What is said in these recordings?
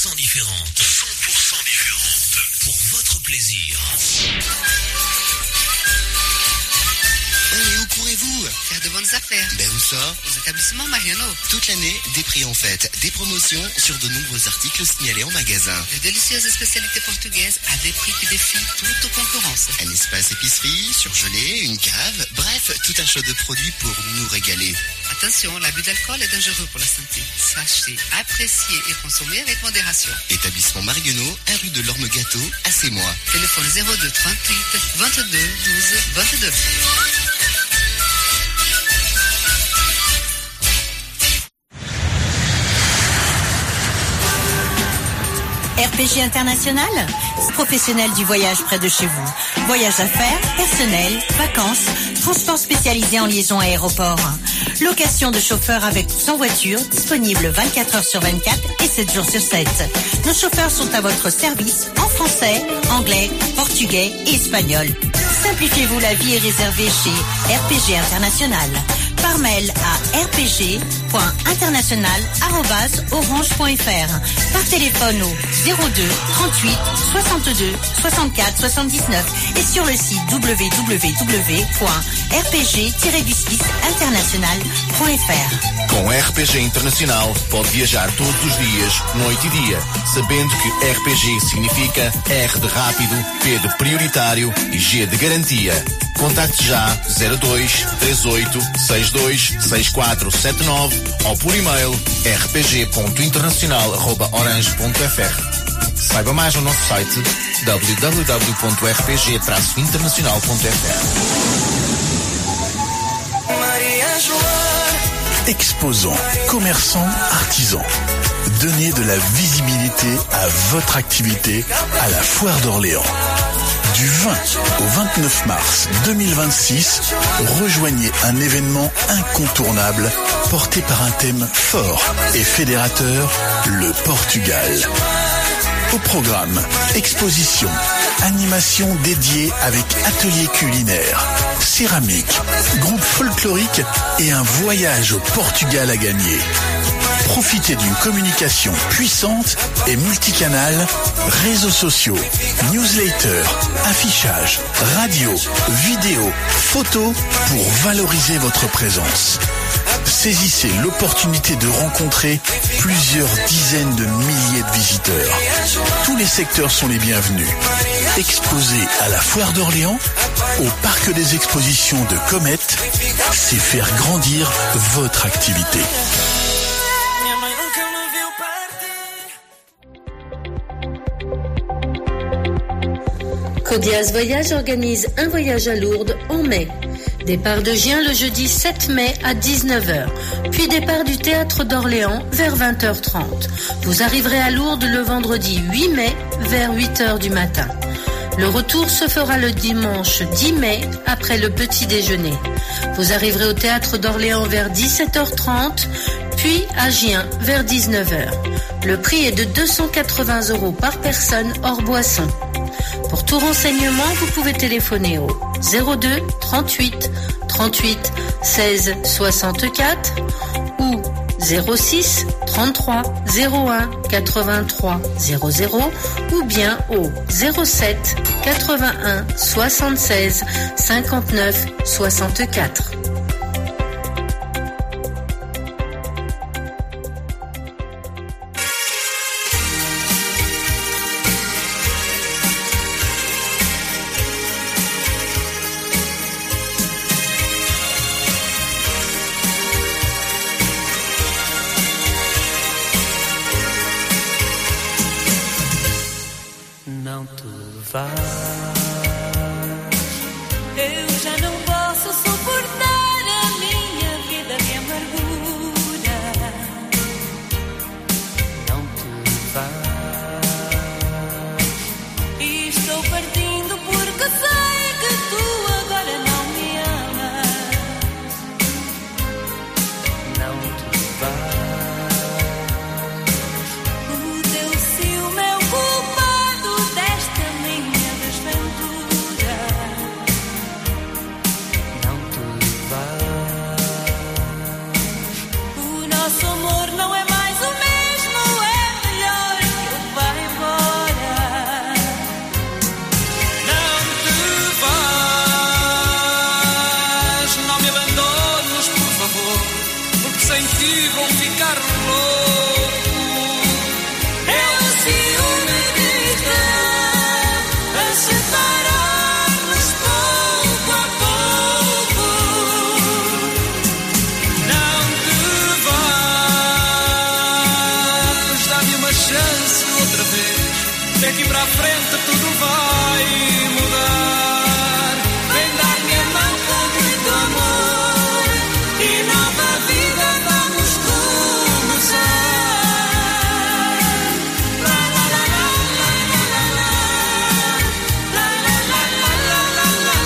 100% différente. 100% différente. Pour votre plaisir. Et où courez-vous? Faire de bonnes affaires. Ben où ça? Aux établissements Mariano. Toute l'année, des prix en fête, des promotions sur de nombreux articles signalés en magasin. De délicieuses spécialités portugaises à des prix qui défient toute concurrence. Un espace épicerie, surgelé, une cave, bref, tout un choix de produits pour nous régaler. Attention, l'abus d'alcool est dangereux pour la santé. Sachez apprécier et consommer avec modération. Établissement Mariano, 1 rue de l'Orme-Gâteau, à Sémois. Téléphone 02 38 22 12 22. RPG International, professionnel du voyage près de chez vous. Voyage d'affaires, personnel, vacances, transport spécialisé en liaison aéroport. Location de chauffeurs avec ou sans voiture, disponible 24 heures sur 24 et 7 jours sur 7. Nos chauffeurs sont à votre service en français, anglais, portugais et espagnol. Simplifiez-vous la vie et réservez chez RPG International. Par mail à rpg.international@orange.fr. Par téléphone au 02 38 62 64 79 et sur le site www.rpg-international.fr. Com RPG Internacional pode viajar todos os dias, noite e dia, sabendo que RPG significa R de rápido, P de prioritário e G de garantia. Contacte já 02 38 62 6479 ou por e-mail rpg.internacional@orange.fr. Saiba mais no nosso site www.rpg-internacional.fr. Exposants, commerçants, artisans. Donnez de la visibilité à votre activité à la Foire d'Orléans. Du 20 au 29 mars 2026, rejoignez un événement incontournable porté par un thème fort et fédérateur, le Portugal. Au programme, exposition, animation dédiée avec atelier culinaire, céramique, groupe folklorique et un voyage au Portugal à gagner. Profitez d'une communication puissante et multicanale, réseaux sociaux, newsletters, affichage, radio, vidéo, photos pour valoriser votre présence. Saisissez l'opportunité de rencontrer plusieurs dizaines de milliers de visiteurs. Tous les secteurs sont les bienvenus. Exposé à la Foire d'Orléans, au Parc des Expositions de Comète, c'est faire grandir votre activité. Codiaz Voyage organise un voyage à Lourdes en mai. Départ de Gien le jeudi 7 mai à 19h, puis départ du Théâtre d'Orléans vers 20h30. Vous arriverez à Lourdes le vendredi 8 mai vers 8h du matin. Le retour se fera le dimanche 10 mai après le petit déjeuner. Vous arriverez au Théâtre d'Orléans vers 17h30, puis à Gien vers 19h. Le prix est de 280 € par personne hors boisson. Pour tout renseignement, vous pouvez téléphoner au 02 38 38 16 64 ou 06 33 01 83 00 ou bien au 07 81 76 59 64. Eu já não posso suportar a minha vida de amargura. Não te vais. E estou partindo porque sei que tu agora não me amas. Não te vais. O teu ciúme é o culpado desta minha desventura. chance outra vez. Daqui para a frente tudo vai mudar. Vem dar-me a mão com muito amor e nova vida vamos começar. La la la la la la la la la la la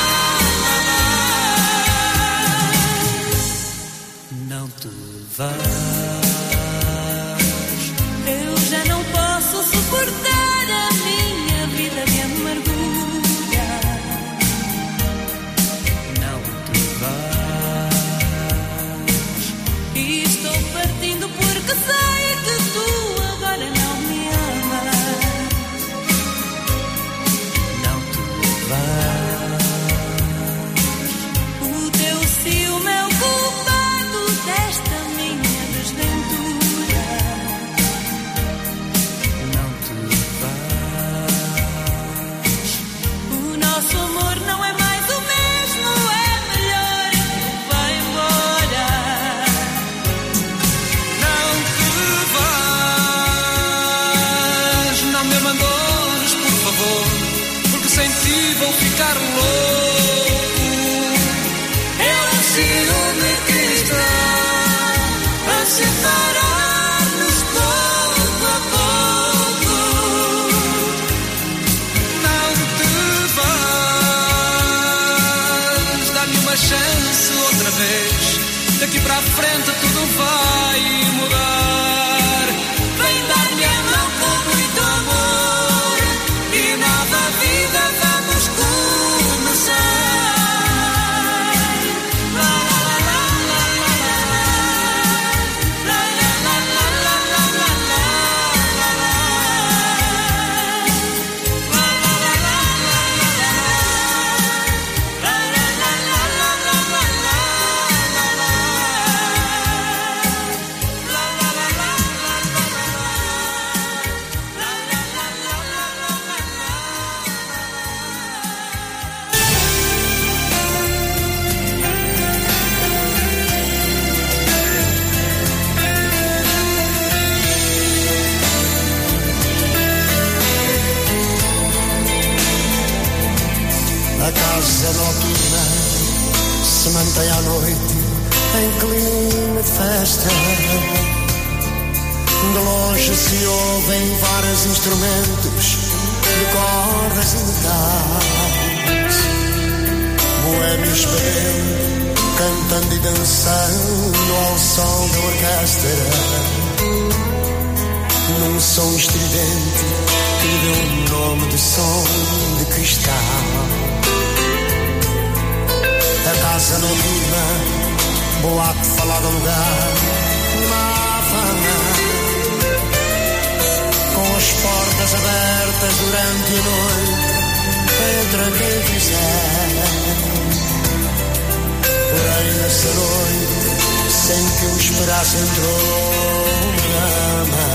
la la. Não te vais. Eu já não posso suportar a minha vida de amargura. Não te vais. E estou partindo porque sei que tu agora não me amas. Não te vais. O teu ciúme é o culpado desta minha desventura. Não te vais. O nosso amor não é mais o mesmo, é melhor que vá embora. Não te vais. Não me abandones, por favor, porque sem ti vou ficar louco. É o ciúme que está a separar-nos pouco a pouco. Não te vais. Dá-me uma chance outra vez. Daqui para a frente tudo vai mudar. Vem dar-me a mão com muito amor e nova vida vamos começar. La la la la la la la la la la la la la la A casa noturna se mantém à noite em clima de festa. De longe se ouvem vários instrumentos de cordas e metais. Boêmios bebendo, cantando e dançando ao som da orquestra, num som estridente que lhe deu o nome de som de cristal. A casa noturna, boate falado lugar na Havana, com as portas abertas durante a noite, entra quem quiser. Porém nessa noite, sem que eu esperasse, entrou uma dama.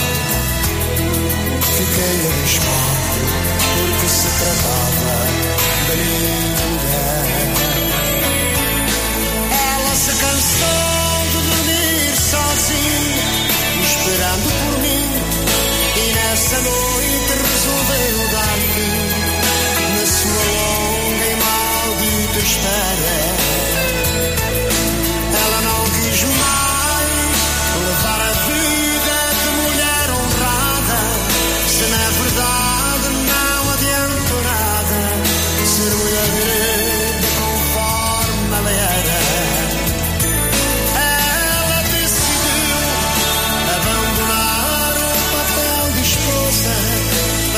Fiquei abismado, porque se tratava da minha mulher. Ela se cansou de dormir sozinha, esperando por mim, e nessa noite resolveu dar fim na sua longa e maldita espera. Ela não quis mais levar a vida de mulher honrada, se na verdade não adianta nada ser mulher direita conforme ela era. Ela decidiu abandonar o papel de esposa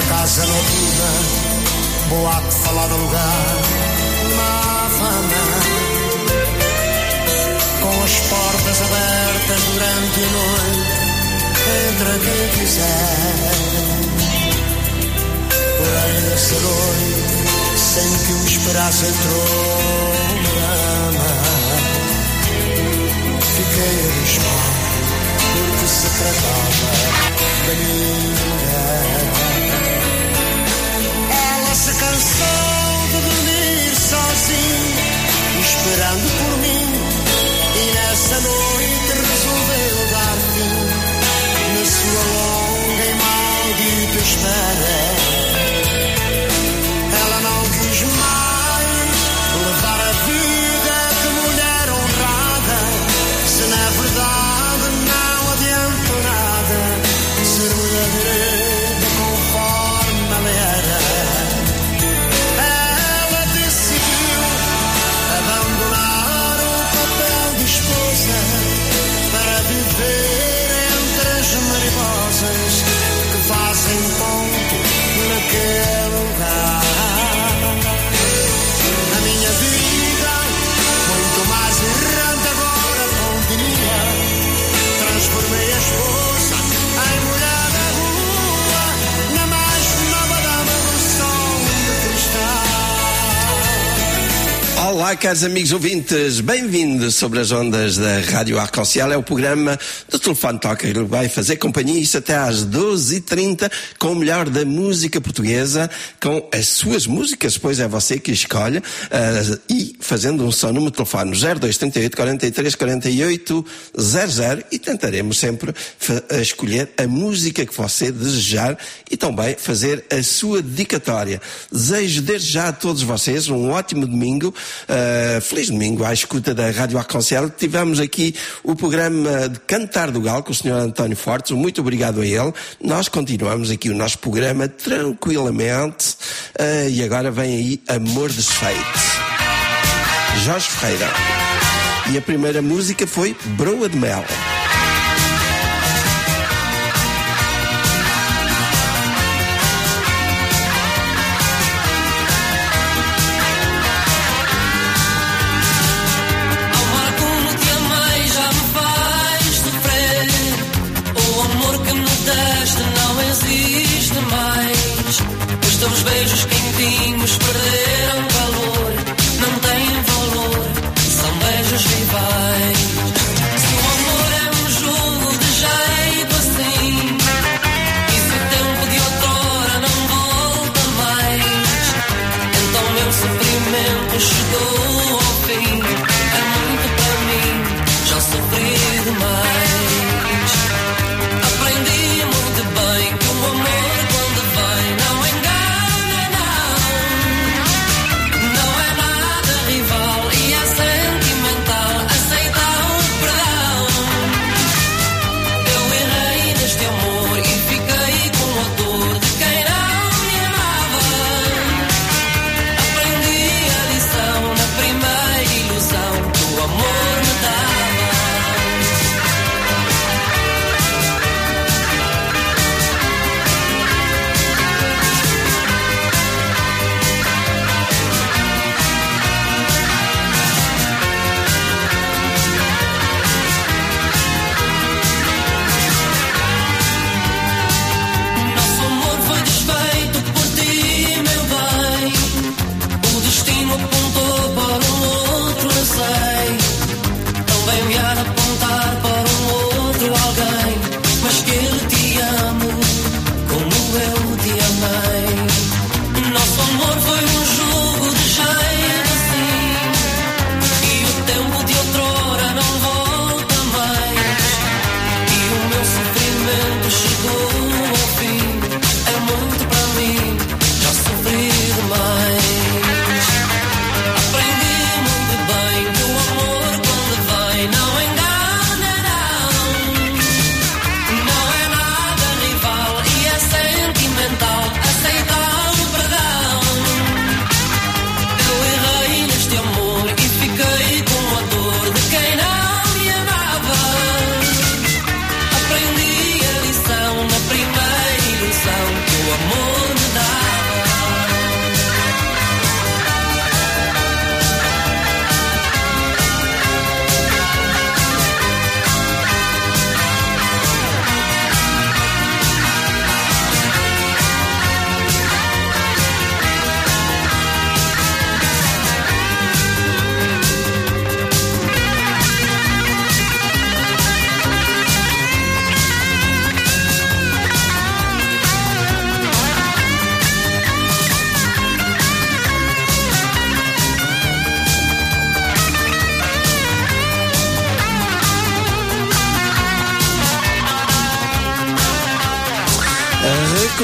casa noturna, boate falado lugar, na Havana, com as portas abertas durante a noite, entra quem quiser. Porém nessa noite, sem que o esperasse, entrou uma dama. Fiquei abismado, porque se tratava da minha. Ela se cansou de dormir sozinha, esperando por mim, e nessa noite resolveu dar fim na sua longa e maldita espera. Ela não quis mais levar a vida de mulher honrada, se na verdade não adianta nada ser mulher direita conforme ela era. Ela decidiu abandonar o papel de esposa para viver entre as mariposas que fazem ponto naquele lugar. A minha vida, muito mais errante agora continua. Transformei a esposa em mulher da rua, na mais nova dama do som de cristal. Olá, caros amigos ouvintes, bem-vindos sobre as ondas da Rádio Arconciel. É o programa do Telefone Toca, que vai fazer companhia isto até às 12h30 com o melhor da música portuguesa, com as suas músicas, pois é você que escolhe, e fazendo um som no meu telefone 0238 43 48 00, e tentaremos sempre escolher a música que você desejar e também fazer a sua dedicatória. Desejo desde já a todos vocês um ótimo domingo. Feliz domingo à escuta da Rádio Arconciel. Tivemos aqui o programa de Cantar do Galo com o Sr. António Fortes, muito obrigado a ele. Nós continuamos aqui o nosso programa tranquilamente, e agora vem aí Amor Desfeito, Jorge Ferreira, e a primeira música foi Broa de Mel. Os beijos quentinhos perderam valor, não têm valor, são beijos rivais. Se o amor é um jogo de jeito assim, e se o tempo de outrora não volta mais, então meu sofrimento chegou ao fim. É muito para mim, já sofri demais. Aprendi muito bem que o amor quando vem não engana, não é nada rival e é sentimental, aceita o perdão. Eu errei neste amor e fiquei com a dor de quem não me amava. Aprendi a lição na primeira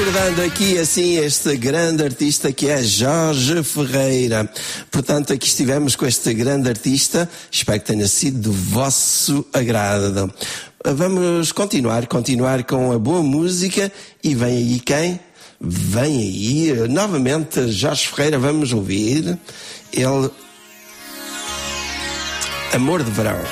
recordando aqui assim este grande artista que é Jorge Ferreira. Portanto, aqui estivemos com este grande artista, espero que tenha sido do vosso agrado. Vamos continuar com a boa música e vem aí quem? Vem aí novamente Jorge Ferreira, vamos ouvir ele, Amor de Verão.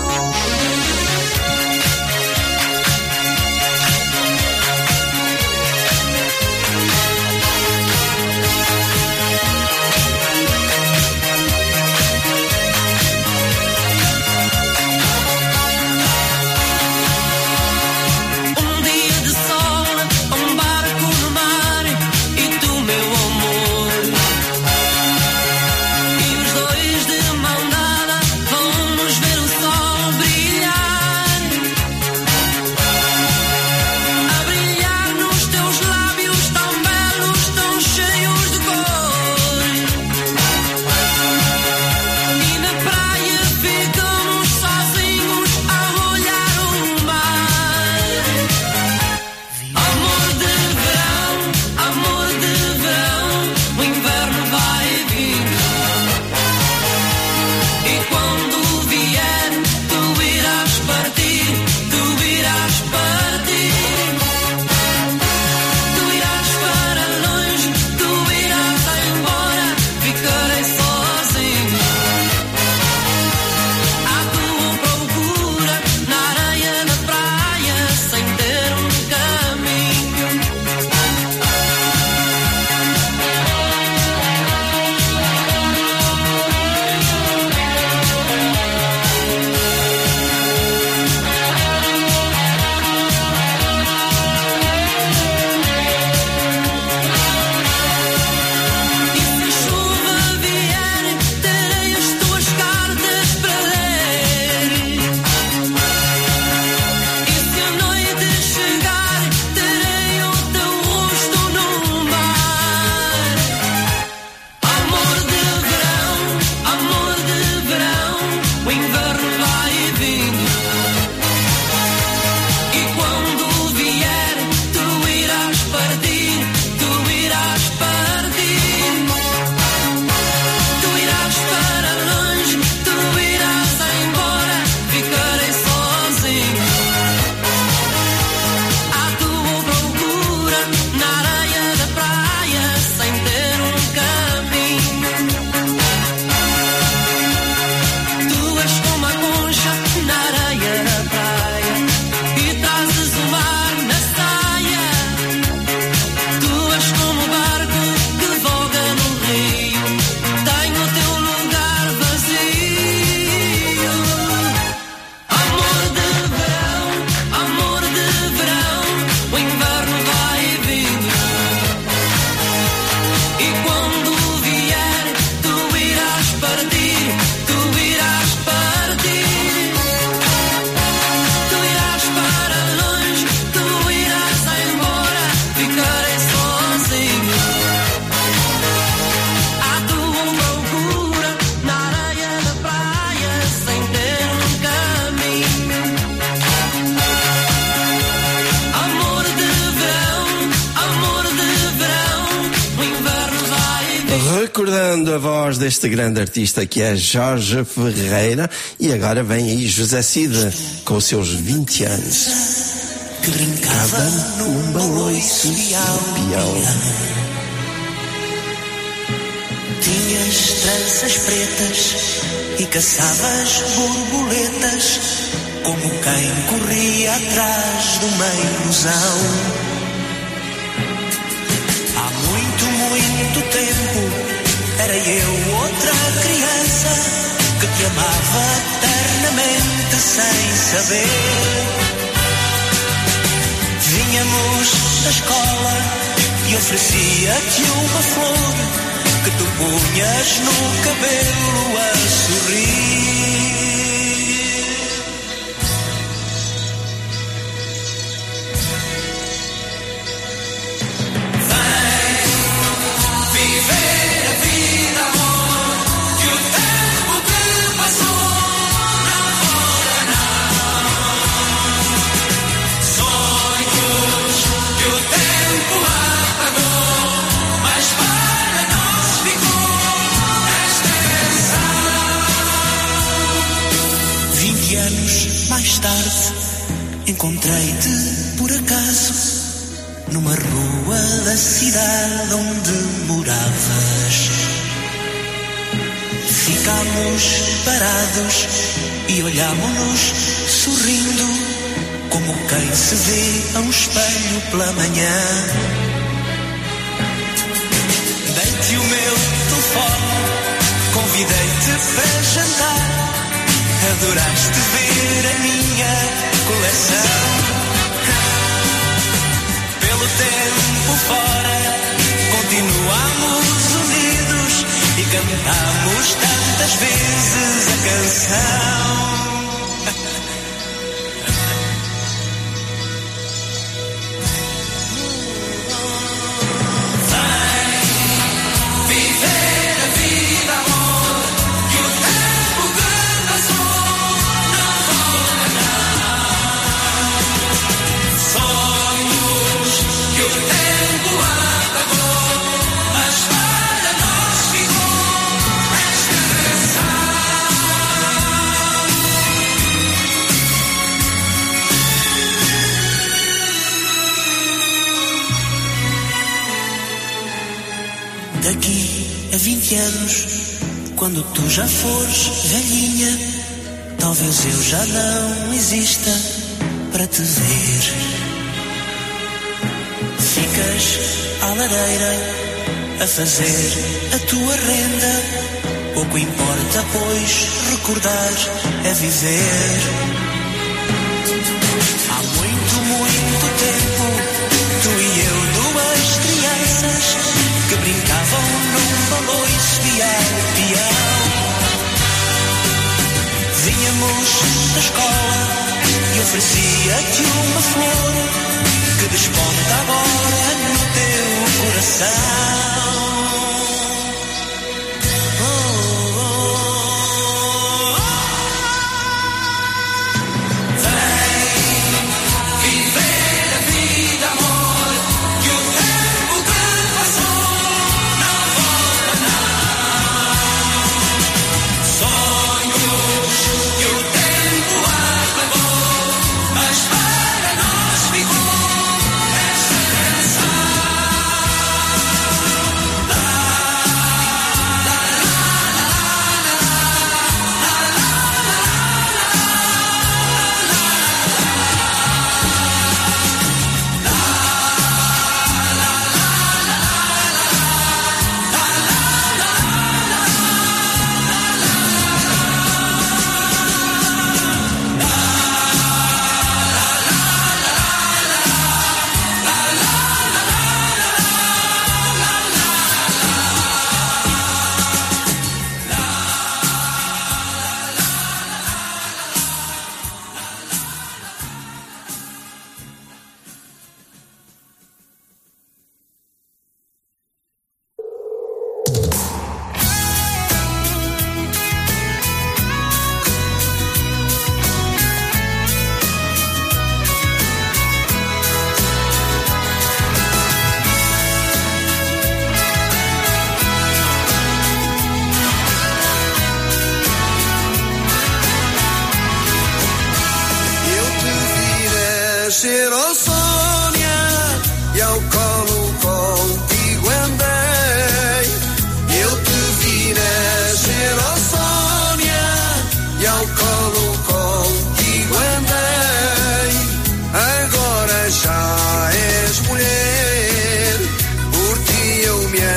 Recordando a voz deste grande artista que é Jorge Ferreira, e agora vem aí José Cid com os seus 20 anos. Que brincava num baloiço de peão. Tinhas tranças pretas e caçavas borboletas, como quem corria atrás do meio-rosão. Há muito tempo era eu outra criança que te amava eternamente sem saber. Vinhamos da escola e oferecia-te uma flor que tu punhas no cabelo a sorrir. Tempo Encontrei-te por acaso numa rua da cidade onde moravas. Ficámos parados e olhámos-nos sorrindo, como quem se vê a um espelho pela manhã. Dei-te o meu telefone, convidei-te para jantar. Adoraste ver a minha coleção. Pelo tempo fora, continuamos unidos e cantamos tantas vezes a canção. Daqui a 20 anos, quando tu já fores velhinha, talvez eu já não exista para te ver. Ficas à lareira a fazer a tua renda. Pouco importa, pois recordar é viver. Há muito, muito tempo, tu e eu, duas crianças que brincavam num baloiço e ao peão. Vínhamos da escola e oferecia-te uma flor que desponta agora no teu coração. Nascer, oh Sónia, e ao colo contigo andei. Eu te vi nascer, oh Sónia, e ao colo contigo andei. Agora já és mulher, por ti eu me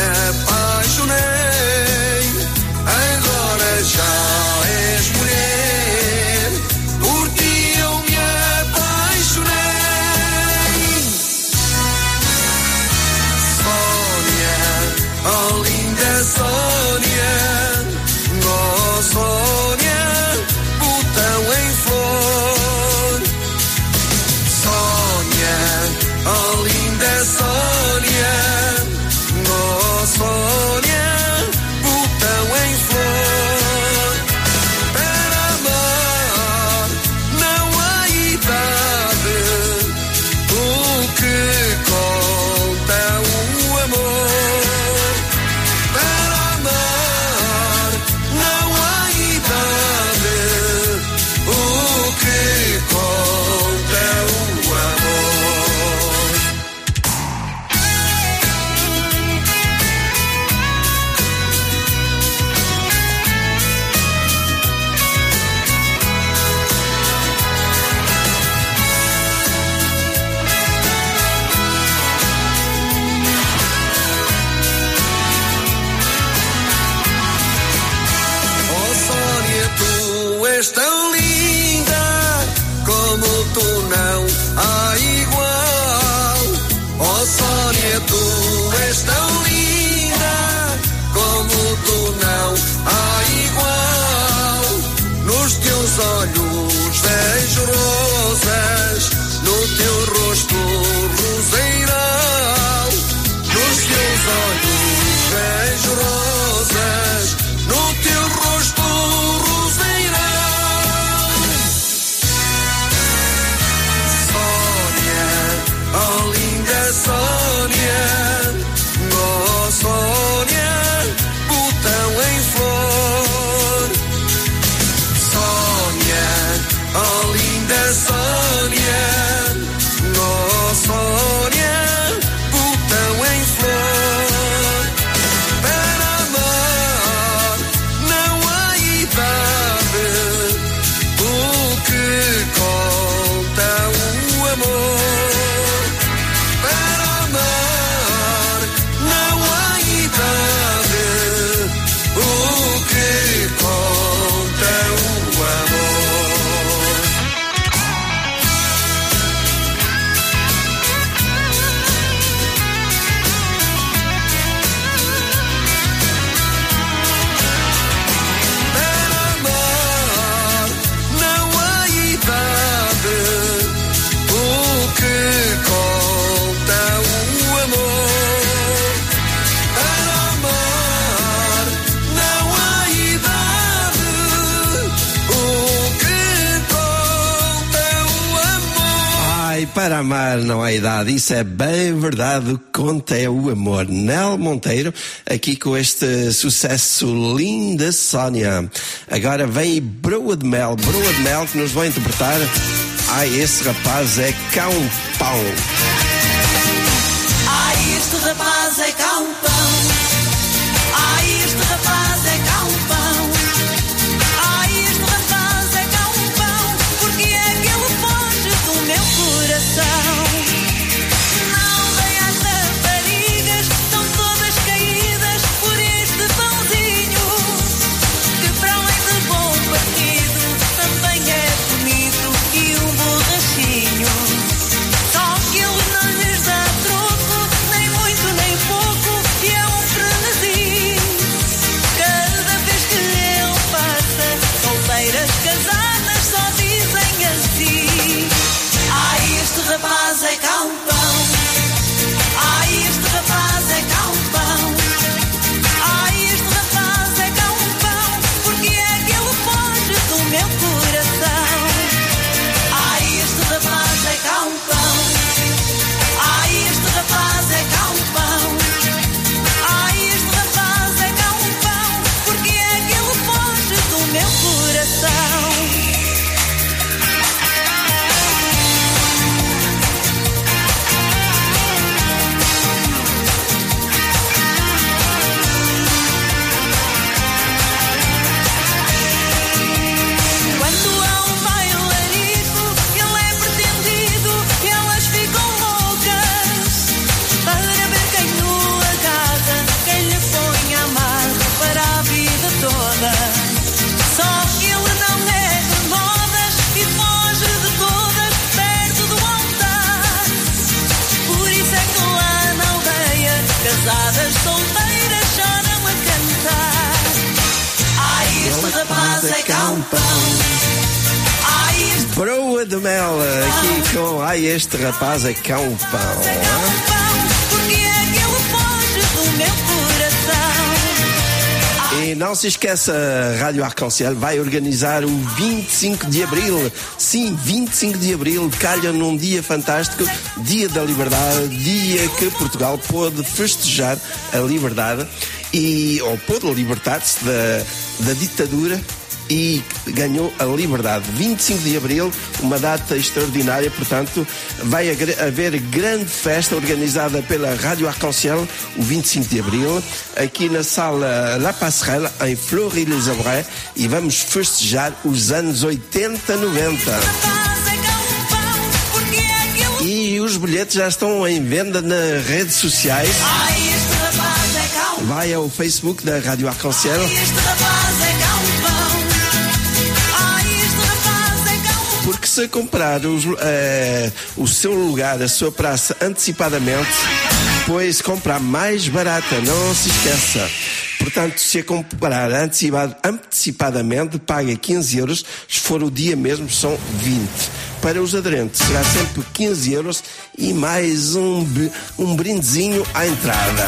apaixonei. Agora já és mulher, por ti eu me apaixonei. Oh linda Sónia, oh Sónia, botão em flor. Sónia, oh linda Sónia, oh Sónia, botão em flor. Para amar não há idade, o que conta o amor. para amar não há idade, isso é bem verdade, o que conta é o amor. Nel Monteiro, aqui com este sucesso Linda Sónia. Agora vem Broa de Mel que nos vai interpretar Ai, esse rapaz é cá um pão. Ai, este rapaz é cá um pão. Ai, este rapaz é cá um pão. Ai, este rapaz é cá um pão. Porque é que ele foge do meu coração? Não vem às raparigas, estão todas caídas por este pãozinho, que para além de bom partido também é bonito e um borrachinho. Só que ele não lhes dá troco, nem muito nem pouco, e é um frenesi. Cada vez que ele passa, solteiras casadas só dizem assim: ai, este rapaz é cá um pão. Ai, este rapaz é cá um pão. Ai, este rapaz é cá um pão. Porque é que ele foge do meu coração? Ai, este rapaz é cá um pão. Ai, este rapaz é cá um pão. Ai, este rapaz é cá um pão. Porque é que ele foge do meu coração? Quando há um bailarico, ele é pretendido e elas ficam loucas para ver quem o agarra, quem lhe põe a amarra para a vida toda. Só que ele não é de modas e foge de todas perto do altar. Por isso é que lá na aldeia, casadas solteiras choram a cantar: ai, este rapaz é cá um pão. Ai, este Broa de Mel, aqui com Ai, este rapaz é cá um pão. pão, porque é que ele foge do meu coração? E não se esqueça, a Rádio Arc-en-Ciel vai organizar o 25 de Abril. Sim, 25 de Abril, calha num dia fantástico, Dia da Liberdade, dia que Portugal pôde festejar a liberdade ou pôde libertar-se da ditadura e ganhou a liberdade. 25 de Abril, uma data extraordinária, portanto, vai haver grande festa organizada pela Rádio Arc-en-Ciel, o 25 de Abril, aqui na sala La Passerelle, em Fleury-les-Aubrais, e vamos festejar os anos 80, 90. E os bilhetes já estão em venda nas redes sociais. Ai, este rapaz é cá um pão. Vai ao Facebook da Rádio Arc-en-Ciel. Ai, este rapaz é cá um pão. Ai, este rapaz é cá um pão. Porque se comprar o seu lugar, a sua praça antecipadamente, pois comprar mais barata, não se esqueça. Portanto, se a comprar antecipadamente, paga 15 euros, se for o dia mesmo, são 20. Para os aderentes, será sempre 15 euros e mais um brindezinho à entrada.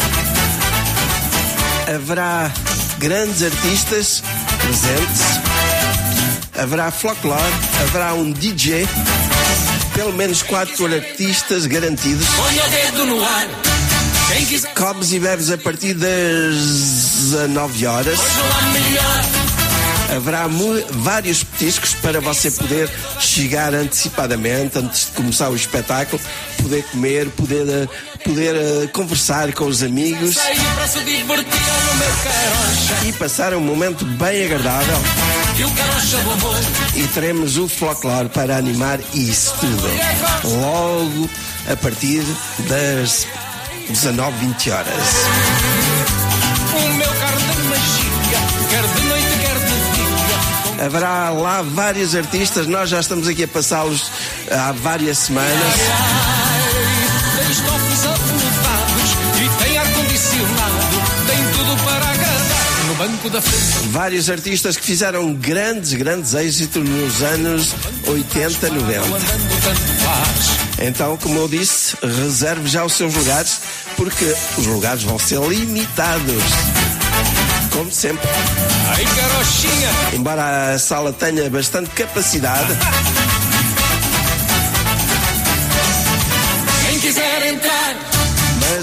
Haverá grandes artistas presentes, haverá folclore, haverá um DJ, pelo menos 4 artistas garantidos. Ponha o dedo no ar. Quem quiser. Comes e bebes a partir das 19 horas. Hoje não há melhor. Haverá vários petiscos para você poder chegar antecipadamente, antes de começar o espetáculo, poder comer, poder conversar com os amigos Saí para se divertir no meu carocha. e passar um momento bem agradável. E o carocha do amor. E teremos o folclore para animar isso tudo. Logo a partir das 19, 20 horas. O meu carro de magia. Quer de noite, quer de dia. Haverá lá vários artistas, nós já estamos aqui a passá-los há várias semanas. Tem estofos apontados e tem ar-condicionado. Tem tudo para agradar no banco da frente. Vários artistas que fizeram grandes êxitos nos anos 80, 90. Andando tanto faz. Então, como eu disse, reserve já os seus lugares, porque os lugares vão ser limitados. Como sempre. Ai, carochinha. Embora a sala tenha bastante capacidade,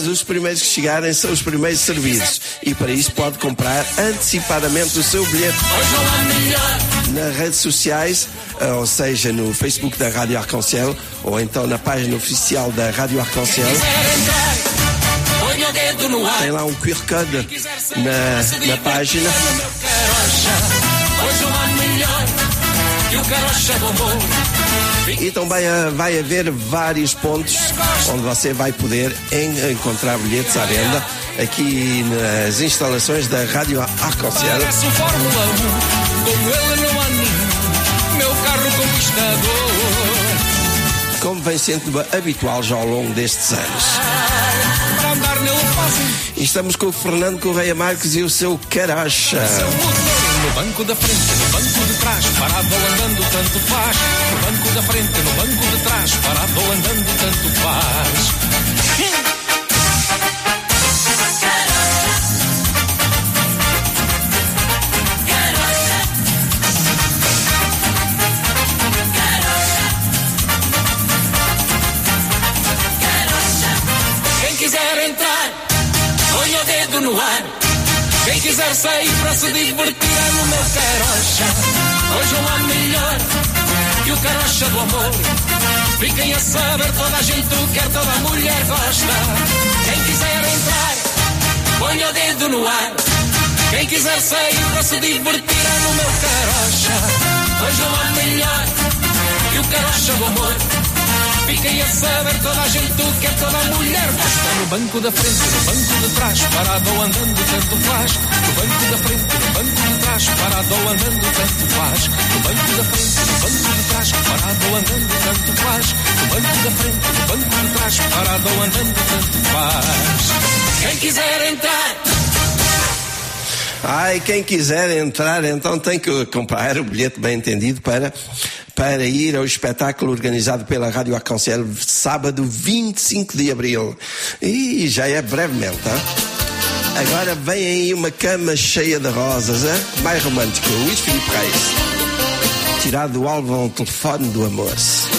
os primeiros que chegarem são os primeiros servidos. E para isso pode comprar antecipadamente o seu bilhete nas redes sociais, ou seja, no Facebook da Rádio Arconcel, ou então na página oficial da Rádio Arconcel. Tem lá um QR Code na página. E também vai haver vários pontos onde você vai poder encontrar bilhetes à venda aqui nas instalações da Rádio Arconcel. Como vem sendo habitual já ao longo destes anos. E estamos com o Fernando Correia Marques e o seu Caracha. No banco da frente, no banco de trás, parado ou andando, tanto faz. No banco da frente, no banco de trás, parado ou andando, tanto faz. Quem quiser entrar, ponha o dedo no ar. Quem quiser sair para se divertir é no meu Carocha. Hoje não há melhor que o Carocha do amor. Fiquem a saber, toda a gente o quer, toda a mulher gosta. Quem quiser entrar, ponha o dedo no ar. Quem quiser sair para se divertir é no meu Carocha. Hoje não há melhor que o Carocha do amor. Fiquem a saber, toda a gente o quer, toda a mulher gosta. No banco da frente, no banco de trás, parado ou andando, tanto faz. No banco da frente, no banco de trás, parado ou andando, tanto faz. No banco da frente, no banco de trás, parado ou andando, tanto faz. No banco da frente, no banco de trás, parado ou andando, tanto faz. Quem quiser entrar. Ai, quem quiser entrar, então tem que comprar o bilhete, bem entendido, para ir ao espetáculo organizado pela Rádio Arconcel, sábado 25 de abril. E já é brevemente, hein? Agora vem aí uma cama cheia de rosas, hein? Mais romântico, Luís Filipe Reis. Tirado do álbum Telefone do Amor.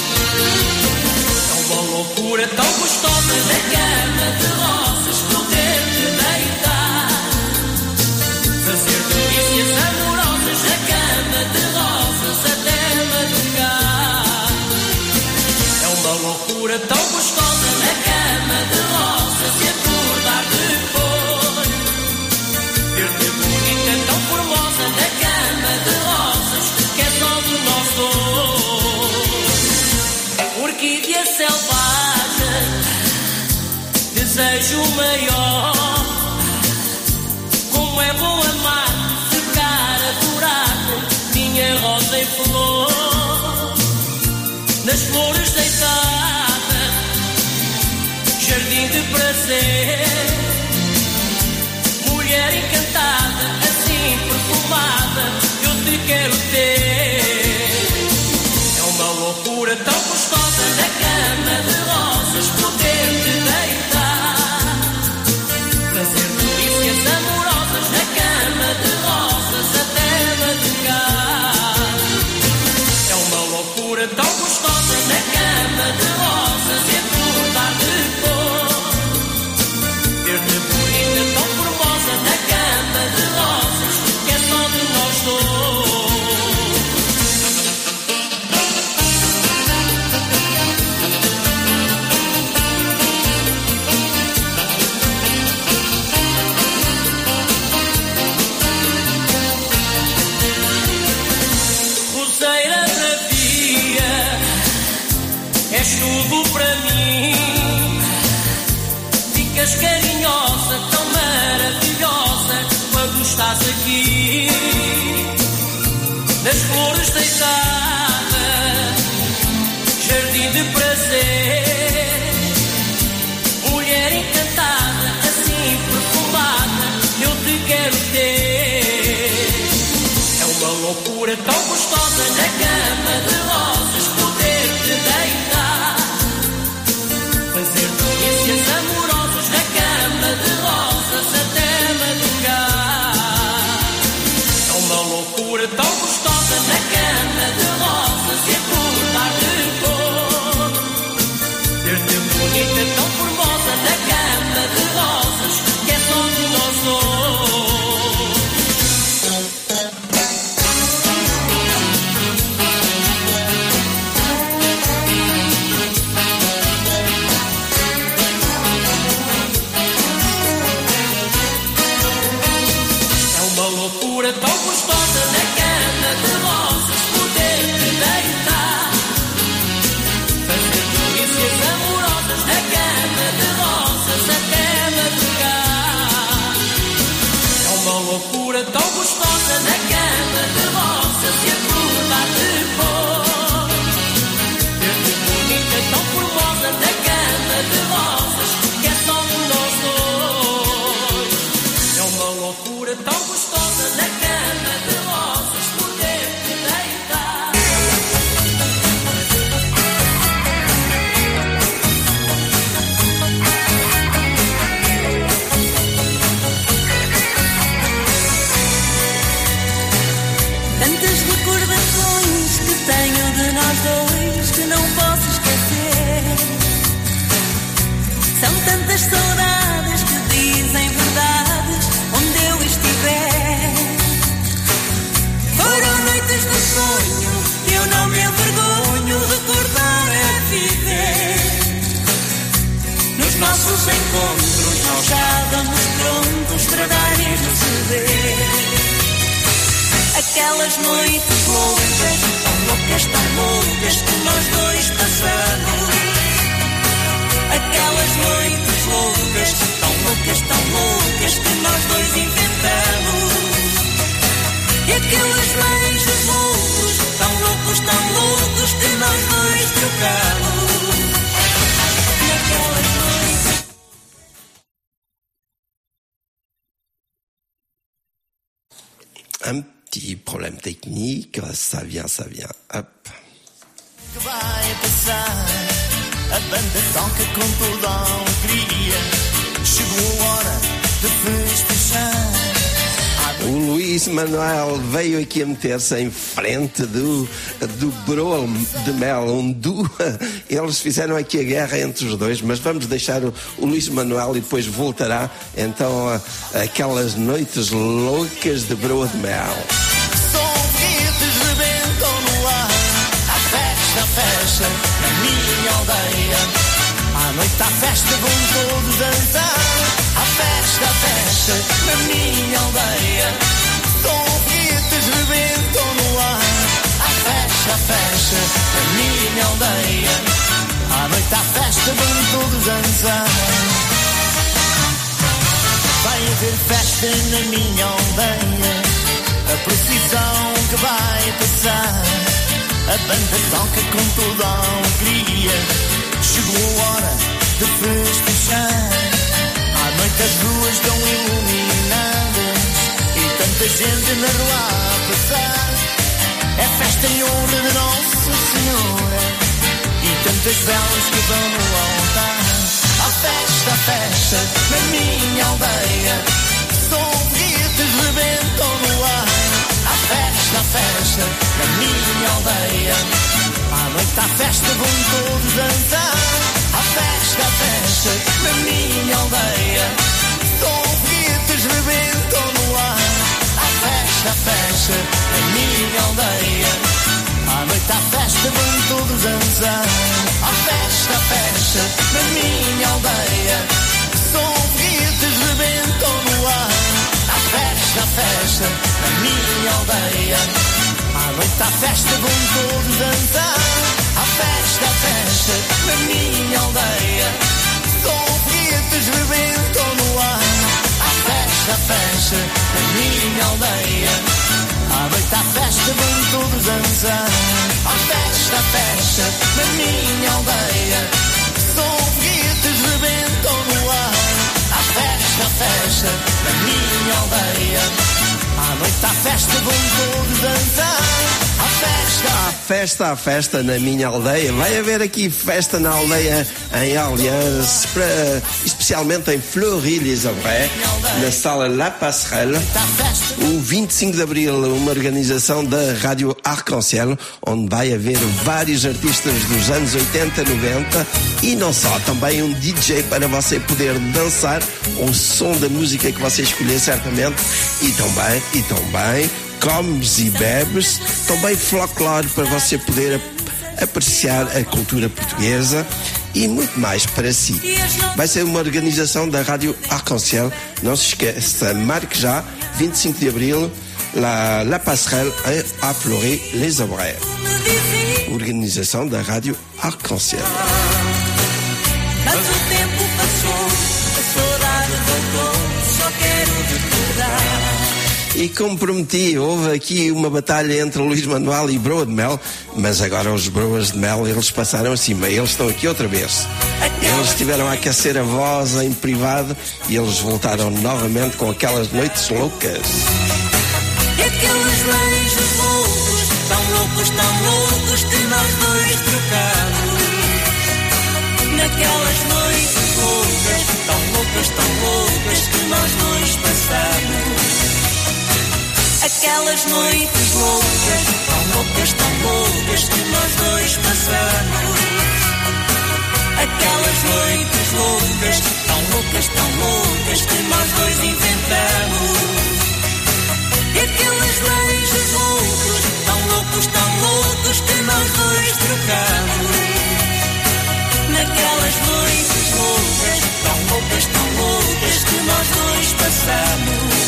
É uma loucura tão gostosa na cama de rosas, poder te deitar, fazer delícias amorosas na cama de rosas até madrugar. É uma loucura tão gostosa na cama de rosas e acordar depois, ver-te bonita tão formosa na cama de rosas que é só de nós dois. Orquídea selvagem, desejo maior. Como é bom amar, ficar adorar-te, minha rosa em flor. Nas flores deitada, jardim de prazer. Mulher encantada, assim perfumada, eu te quero ter. É uma loucura tão gostosa na cama de rosas, poder te deitar, fazer delícias amorosas na cama de rosas até madrugar. É uma loucura tão gostosa na cama de rosas e acordar depois, ver-te bonita tão formosa na cama de rosas que é só de nós dois. Roseira bravia, és tudo para mim. Ficas carinhosa, tão maravilhosa quando estás aqui. Nas flores deitada, jardim de prazer. Mulher encantada, assim perfumada, eu te quero ter. É uma loucura tão gostosa na cama de rosas, poder te deitar, fazer delícias amorosas na cama de rosas até madrugar. É uma loucura tão gostosa na cama de rosas e acordar depois, ter-te bonita tão formosa na cama de loucura tão gostosa na cama de rosas, poder te deitar, fazer delícias amorosas na cama de rosas até madrugar. É uma loucura tão gostosa na cama de rosas e acordar depois, ter-te bonita tão formosa na cama de rosas que é só de nós dois. É uma loucura tão gostosa na cama de rosas poder te deitar. Tantas recordações que tenho de nós dois que não posso esquecer. São tantas saudades que dizem verdades onde eu estiver. Foram noites de sonho, eu não me envergonho, recordar é viver. Nos nossos encontros nós já damos prontos para dar e receber. Aquelas noites loucas, tão loucas que nós dois passamos. Aquelas noites loucas, tão loucas que nós dois inventamos. E aqueles beijos loucos que nós dois trocamos. E aquelas noites. Un petit problème technique, ça vient, hop. Que vai passar, a banda toca com toda a alegria. Chegou a hora de festejar. O Luís Manuel veio aqui a meter-se em frente do Broa de Mel, um duo. Eles fizeram aqui a guerra entre os dois, mas vamos deixar o Luís Manuel e depois voltará então aquelas noites loucas de Broa de Mel. Foguetes rebentam no ar. Há festa na minha aldeia. À noite há festa, vão todos dançar. Há festa na minha aldeia. Foguetes rebentam no ar. Há festa na minha aldeia. À noite há festa, vão todos dançar. Vai haver festa na minha aldeia. A procissão que vai passar. A banda toca com toda a alegria. Chegou a hora de festejar. À noite as ruas estão iluminadas e tanta gente na rua a passar. É festa em honra de Nossa Senhora e tantas velas que vão no altar. Há festa na minha aldeia. Foguetes rebentam no ar. Há festa na minha aldeia. À noite há festa, vão todos dançar. Há festa na minha aldeia. Foguetes rebentam no ar. Há festa na minha aldeia. À noite há festa, vão todos dançar. Há festa na minha aldeia. Foguetes rebentam no ar. Há festa na minha aldeia. À noite há festa, vão todos dançar. Há festa na minha aldeia. Foguetes rebentam no ar. Há festa na minha aldeia. À noite há festa, vão todos dançar. Há festa na minha aldeia. Foguetes rebentam no ar. Há festa na minha aldeia. À noite há festa, vão todos dançar. Há festa na minha aldeia. Vai haver aqui festa na aldeia em Allianz, especialmente em Fleury-les-Aubrais, na sala La Passerelle, o 25 de Abril, uma organização da Rádio Arc-en-Ciel, onde vai haver vários artistas dos anos 80, 90 e não só, também um DJ para você poder dançar o som da música que você escolher certamente e também comes e bebes, também folclore para você poder apreciar a cultura portuguesa e muito mais para si. Vai ser uma organização da Rádio Arc-en-Ciel, não se esqueça, marque já, 25 de Abril, la passerelle et à pleurer les ouvriers. Organização da Rádio Arc-en-Ciel. Mas o tempo passou, a saudade voltou, só quero recordar. E como prometi, houve aqui uma batalha entre Luís Manuel e Broa de Mel, mas agora os Broas de Mel, eles passaram acima, eles estão aqui outra vez. Eles estiveram a aquecer a voz em privado e eles voltaram novamente com aquelas noites loucas. E aqueles beijos loucos, tão loucos que nós dois trocamos. Naquelas noites loucas, tão loucas que nós dois passamos. Aquelas noites loucas, tão loucas que nós dois passamos. Aquelas noites loucas, tão loucas que nós dois inventamos. E aqueles beijos loucos, tão loucos que nós dois trocamos. Naquelas noites loucas, tão loucas que nós dois passamos.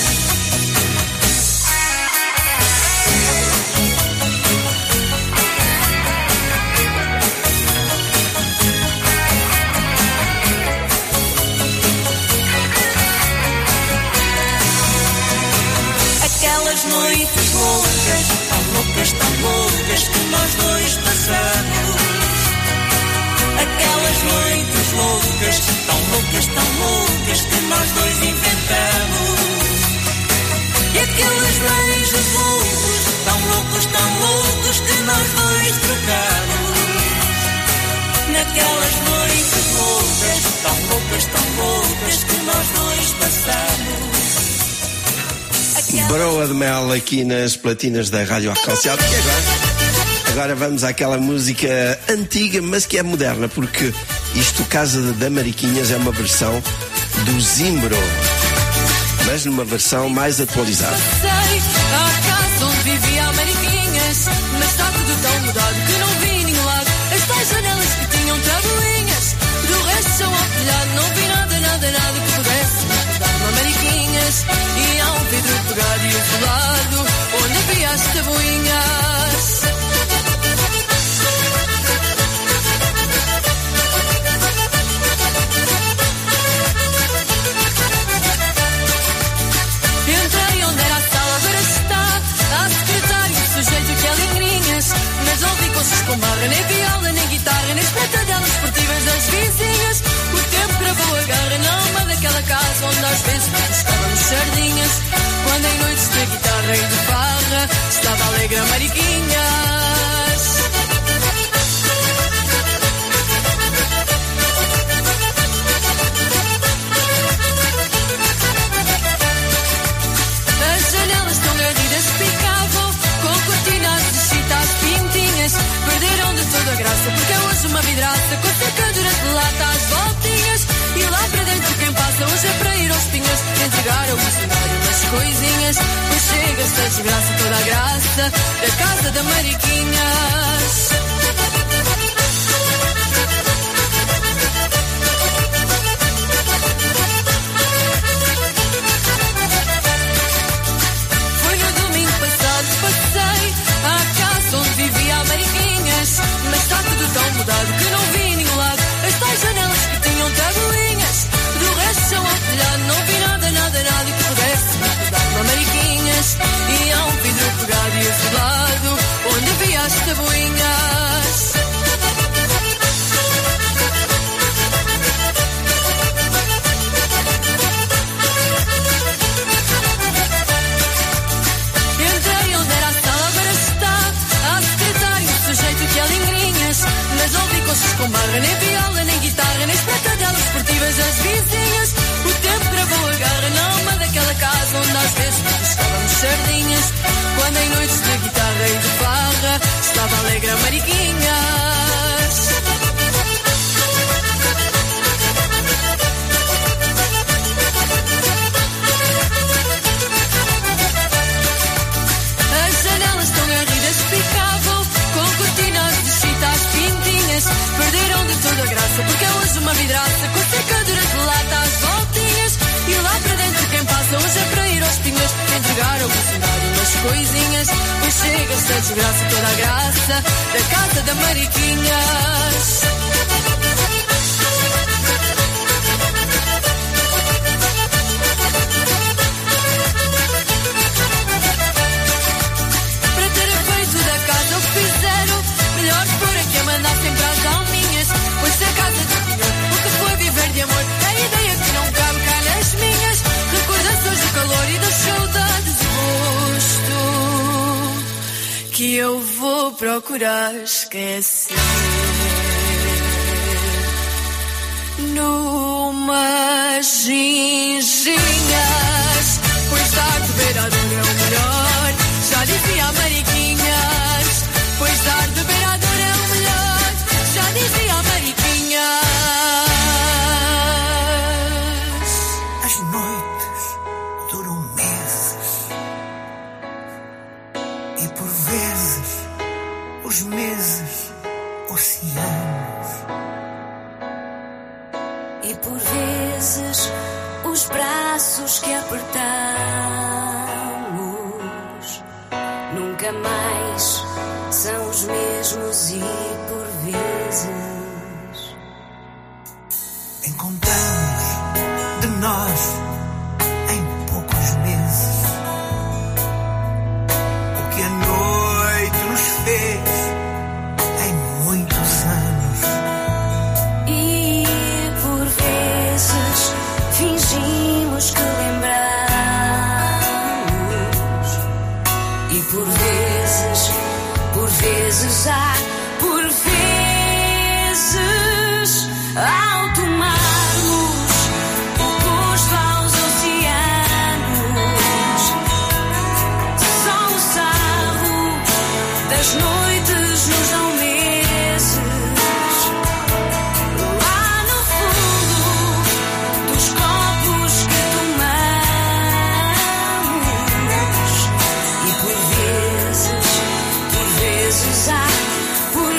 Aquelas noites loucas, tão loucas que nós dois passamos. Aquelas noites loucas, tão loucas que nós dois inventamos. E aqueles beijos loucos, tão loucos que nós dois trocamos. Naquelas noites loucas, tão loucas que nós dois passamos. Broa de Mel aqui nas platinas da Rádio Arc-en-Ciel. E agora vamos àquela música antiga, mas que é moderna, porque isto, Casa da Mariquinhas, é uma versão do Zimbro, mas numa versão mais atualizada. Sei, a casa onde vivia a Mariquinhas, mas está tudo tão mudado que não vi nenhum lado. As tais janelas que tinham tabelinhas, do resto são ao telhado, não vi nada que pudesse mudar-me Mariquinhas. E há um vidro pegado e outro lado, onde havia as tabuinhas. Entrei onde era a sala para estar, a secretária, o sujeito que é lingrinhas, mas ouvi coisas com barra, nem viola, nem guitarra, nem espetadelas esportivas das vizinhas. O tempo gravou a garra numa daquela casa onde às vezes buscávamos sardinhas. Quando em noites de guitarra e de farra estava alegre a Mariquinhas. As janelas tão garridas picavam, com cortinas de chita às pintinhas. Perderam de toda a graça, porque é hoje uma vidraça, com secadura de lata às voltinhas. E lá para dentro quem passa hoje é para ir aos pinhas, entregar ao funcionário umas coisinhas. Pois chega-se a desgraça, toda a graça da Casa da Mariquinhas. Foi no domingo passado, passei à casa onde vivia a Mariquinhas, mas está tudo tão mudado que não vi nenhum lado. As tais janelas que tinham tabuinhas, do resto são ao telhado, não vi nada que pudesse mudar-me Mariquinhas. E há um vidro pegado e outro lado, onde havia as tabuinhas. Entrei onde era a sala para estar, a secretária, o sujeito que é lingrinhas, mas ouvi coisas com barra, nem viola, nem guitarra, nem espetadelas esportivas das vizinhas. O tempo gravou a garra numa daquela casa onde às vezes buscávamos sardinhas. Quando em noites de guitarra e de farra estava alegre a Mariquinhas. As janelas tão garridas picavam, com cortinas de chita às pintinhas. Perderam de toda a graça, porque é hoje uma vidraça, com secadura de lata às voltinhas. E lá para dentro quem passa hoje é para ir aos pinhas, as coisinhas, pois chega esta desgraça, toda a graça da casa da Mariquinhas. Para ter feito da casa o que fizeram, melhor fora que a mandar sempre às alminhas, pois se a casa de senhor, o que foi viver de amor, é ideia que não cabe cá nas minhas recordações do calor e das saudades e gosto que eu vou procurar esquecer numas ginginhas, pois dar de beirador é o melhor, já dizia a Mariquinhas, pois dar de beirador é o melhor, já dizia a Mariquinhas. As noites duram meses e por vezes os meses oceanos. E por vezes os braços que apertamos nunca mais são os mesmos e por vezes Encontramos de nós em poucos meses o que a noite nos fez em muitos anos. e por vezes fingimos que lembramos e por vezes há por vezes ao tomarmos o gosto aos oceanos, só o sarro das noites nos dão meses lá no fundo dos copos que tomamos e por vezes há por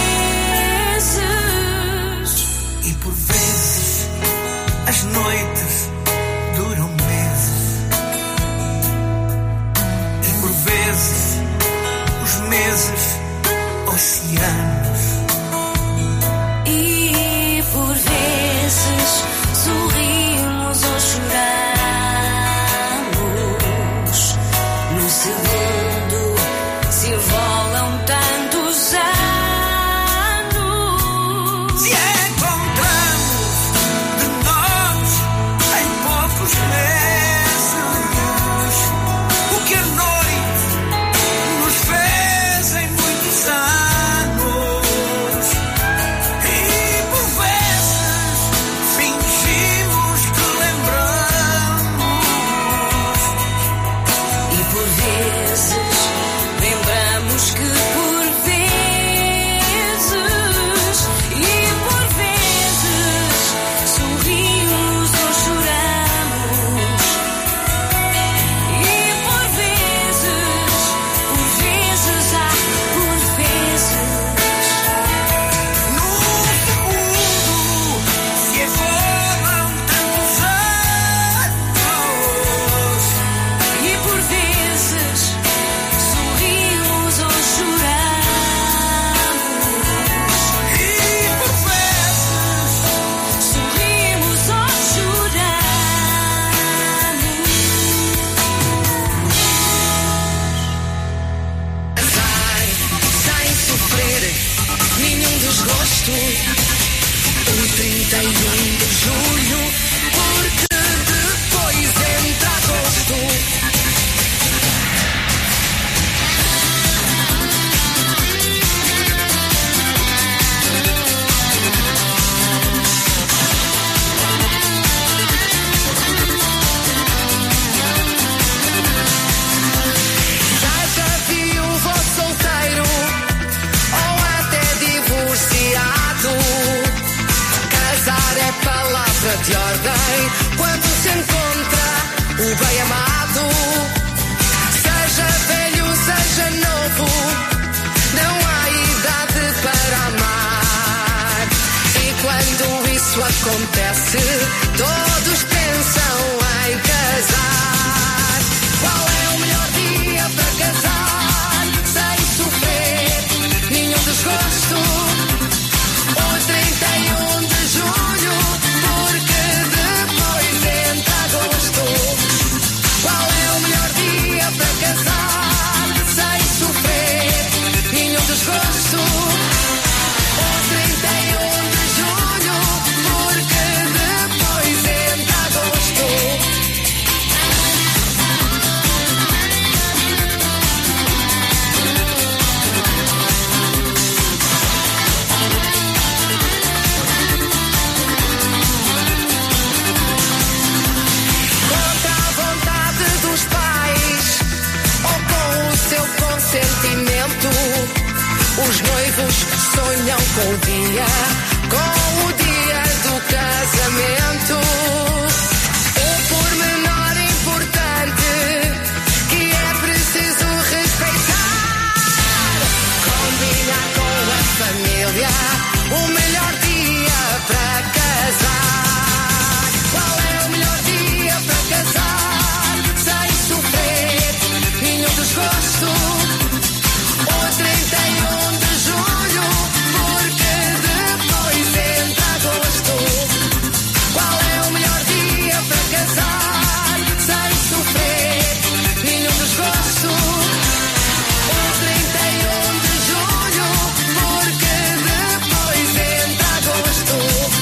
vezes E por vezes as noites duram meses e por vezes os meses oceanos. e por vezes sorrimos ou choramos no segundo se enrolam tantos anos. Se encontramos de nós em poucos meses o que a noite nos fez em muitos anos e por vezes fingimos que lembramos E por vezes lembramos que por vezes e por vezes sorrimos ou choramos e por vezes há por vezes no segundo se enrolam tantos anos. e por vezes sorrimos ou choramos E por vezes sorrimos ou choramos sem sofrer nenhum desgosto o 31 de julho porque depois entra agosto. Seja viúvo ou solteiro ou até divorciado, casar é palavra de ordem quando se encontra o bem amado. Seja velho, seja novo, não há idade para amar. E quando isso acontece, todos pensam em casar. Qual é o melhor dia para Os noivos sonham com o dia do casamento. O pormenor importante que é preciso respeitar. Combinar com a família o melhor dia para casar. Qual é o melhor dia para casar? Sem sofrer nenhum desgosto. O 31 de julho, porque depois entra agosto. Qual é o melhor dia para casar? Sem sofrer nenhum desgosto. O 31 de julho, porque depois entra agosto.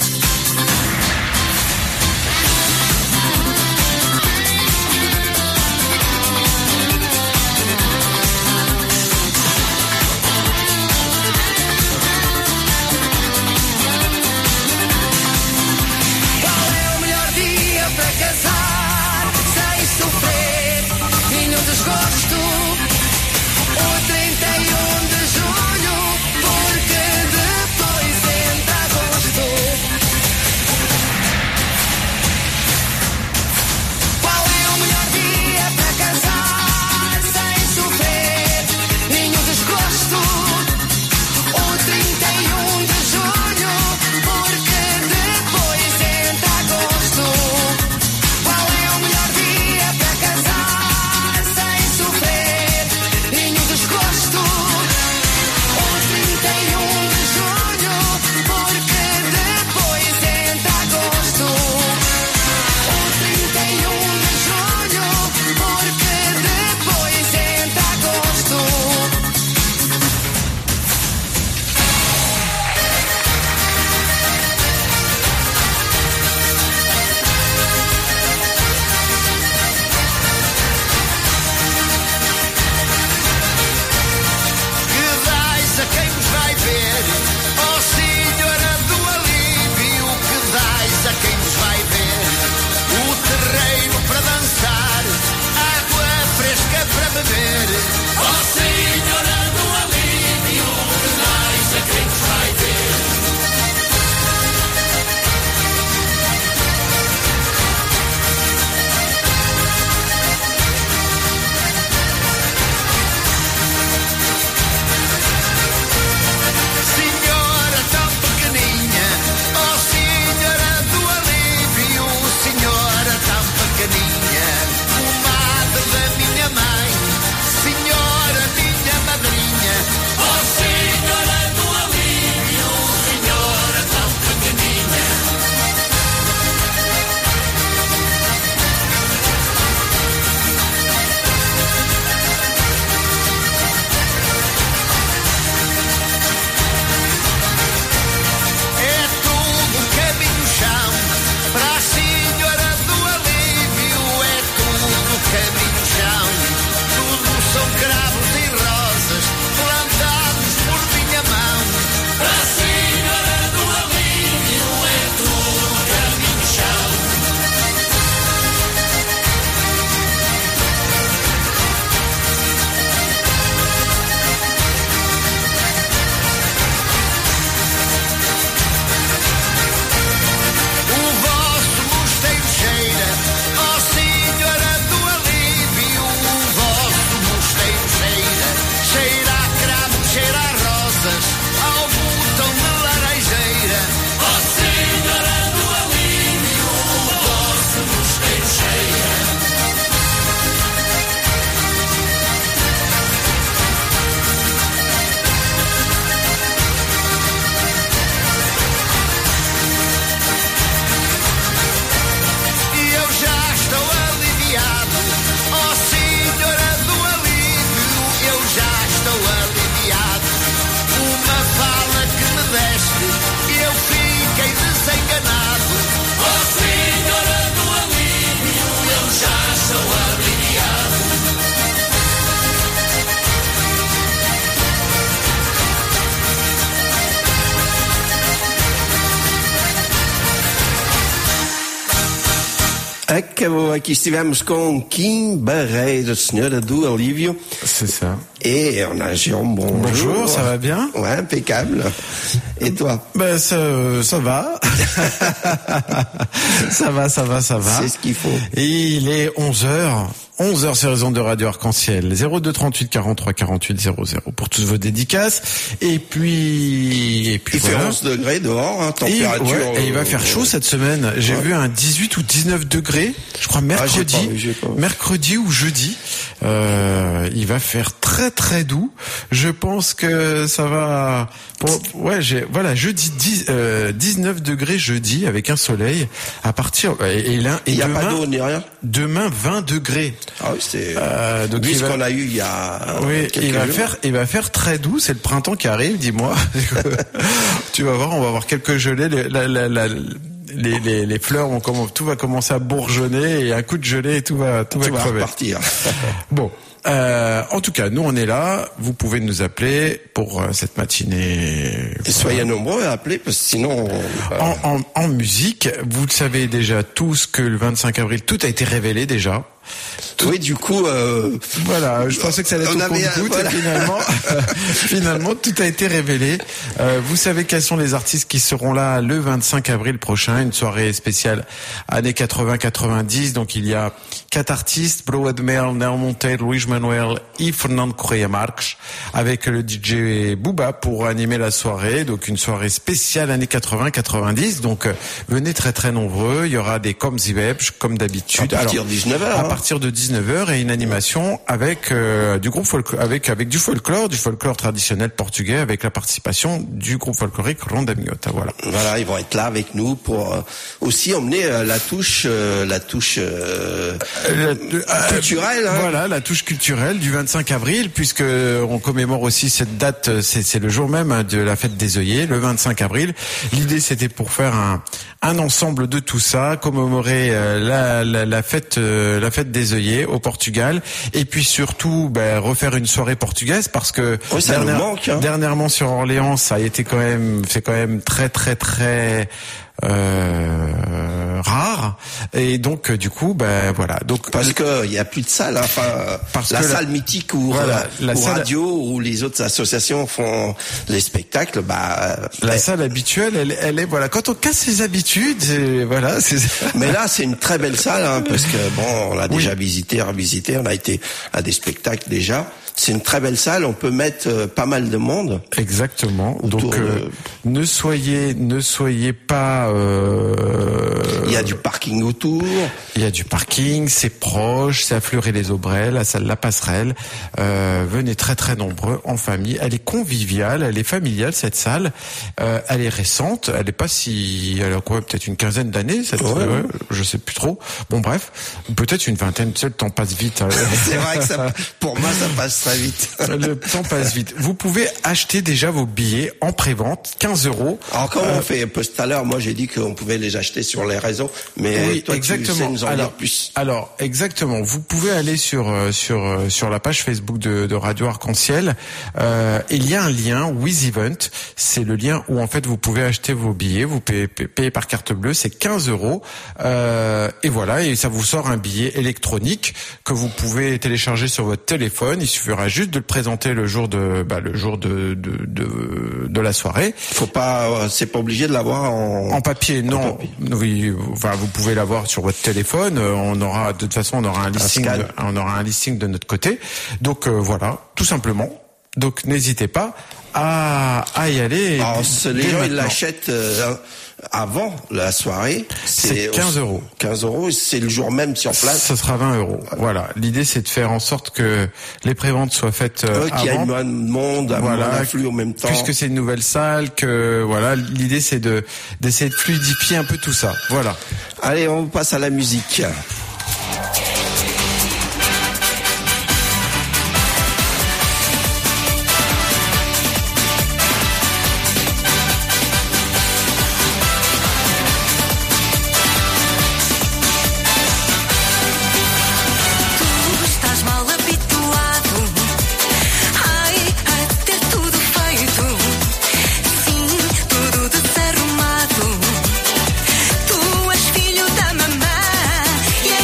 Qual é o melhor dia para casar? Sem sofrer nenhum desgosto. O 31 de julho, porque depois entra agosto. Qual é o melhor dia para casar? Sem sofrer nenhum desgosto. O 31 de julho, porque depois entra agosto. Qual é o melhor dia para casar? Sem sofrer nenhum desgosto. O 31 de julho, porque depois entra agosto. O 31 de julho, porque depois entra agosto. Que dais a quem vos vai ver, ó Senhora do alívio, que dais a quem vos vai ver, o terreiro para dançar, água fresca para beber, ó Senhora do alívio, que dais a quem vos vai ver. Senhora tão pequeninha, ó Senhora do alívio, Senhora tão pequeninha, comadre da minha mãe, Senhora minha madrinha, ó Senhora do alívio, Senhora tão pequeninha. É tudo caminho chão para a Senhora do alívio, é tudo caminho chão. Tudo são cravos e rosas plantados por minha mão. Para a Senhora do alívio, é tudo caminho chão. O vosso mosteiro cheira, ó Senhora do alívio, Acabou, aqui estivemos com Kim Barreira, senhora do Alívio. C'est ça. Et on a Jérôme, bonjour. Bonjour, ça va bien? Ouais, impeccable. Et toi? Ben, ça va. ça va. C'est ce qu'il faut. Et il est 11h. 11h sur les ondes de Radio Arc-en-Ciel. 02 38 43 48 00 pour toutes vos dédicaces. Et puis il voilà. fait 11 degrés dehors, hein, température. Et il va faire chaud cette semaine. J'ai vu un 18 ou 19 degrés. Je crois mercredi. J'ai pas vu. Mercredi ou jeudi. Il va faire très très doux. Je pense que ça va. Jeudi 19 degrés jeudi avec un soleil à partir. Et il y a demain, pas d'eau ni rien. Demain 20 degrés. Ah oui, c'est donc vu ce qu'on a eu il y a quelques jours. Il va faire très doux, c'est le printemps qui arrive, dis-moi. Tu vas voir, on va avoir quelques gelées, les fleurs tout va commencer à bourgeonner et un coup de gelée et tout va crever. Repartir. Bon. En tout cas, nous on est là. Vous pouvez nous appeler pour cette matinée. Et soyez nombreux à appeler parce que sinon. En musique, vous le savez déjà tous que le 25 avril, tout a été révélé déjà. Oui, du coup. Voilà, je pensais que ça allait être au compte-gouttes et finalement, tout a été révélé. Vous savez quels sont les artistes qui seront là le 25 avril prochain, une soirée spéciale années 80-90. Donc il y a 4 artistes, Broad Mel, Nel Monteiro, Luis Manuel et Fernando Correia Marques, avec le DJ Booba pour animer la soirée. Donc une soirée spéciale années 80-90. Donc venez très très nombreux. Il y aura des comme Zibeb, comme d'habitude. À partir de 19h. À partir de 19h et une animation avec du groupe avec du folklore traditionnel portugais avec la participation du groupe folklorique Ronda Minhota. Voilà, ils vont être là avec nous pour aussi emmener la touche culturelle. Hein. Voilà, la touche culturelle du 25 avril puisque on commémore aussi cette date, c'est le jour même de la fête des œillets, le 25 avril. L'idée c'était pour faire un ensemble de tout ça, commémorer la fête des œillets au Portugal et puis surtout refaire une soirée portugaise parce que dernièrement sur Orléans c'est quand même très très très rare et donc du coup voilà donc parce que il y a plus de salle salle mythique où radio ou les autres associations font les spectacles la salle habituelle elle est voilà quand on casse ses habitudes voilà mais là c'est une très belle salle parce que on l'a déjà visité on a été à des spectacles déjà. C'est une très belle salle, on peut mettre pas mal de monde. Exactement. Donc ne soyez pas il y a du parking autour. Il y a du parking, c'est proche, c'est à Fleury-les-Aubrais, la salle La Passerelle. Venez très très nombreux en famille. Elle est conviviale, elle est familiale cette salle. Elle est récente, elle est pas si elle a peut-être une quinzaine d'années je sais plus trop. Bon bref, peut-être une vingtaine, le temps passe vite. C'est vrai que pour moi ça passe très vite. Le temps passe vite. Vous pouvez acheter déjà vos billets en pré-vente, 15 €. Alors comment on fait? Tout à l'heure, moi j'ai dit qu'on pouvait les acheter sur les réseaux, mais oui, toi exactement. tu sais nous en dire plus. Alors exactement, vous pouvez aller sur la page Facebook de Radio Arc-en-Ciel. Il y a un lien With Event, c'est le lien où en fait vous pouvez acheter vos billets, vous payez par carte bleue, c'est 15 €. Et voilà, et ça vous sort un billet électronique que vous pouvez télécharger sur votre téléphone. Il suffira juste de le présenter le jour de la soirée. Faut pas, c'est pas obligé de l'avoir en papier, non. En papier. Oui, enfin, vous pouvez l'avoir sur votre téléphone. De toute façon, on aura un listing de notre côté. Donc voilà, tout simplement. Donc n'hésitez pas à y aller. Alors, les gens ils l'achètent avant la soirée. C'est 15 €. 15 €, c'est le jour même sur place. Ça sera 20 €. Voilà. L'idée c'est de faire en sorte que les préventes soient faites avant. Qu'il y ait moins de monde, moins d'afflux en même temps. Puisque c'est une nouvelle salle, l'idée c'est d'essayer de fluidifier un peu tout ça. Voilà. Allez, on passe à la musique. Tu és filho da mamãe.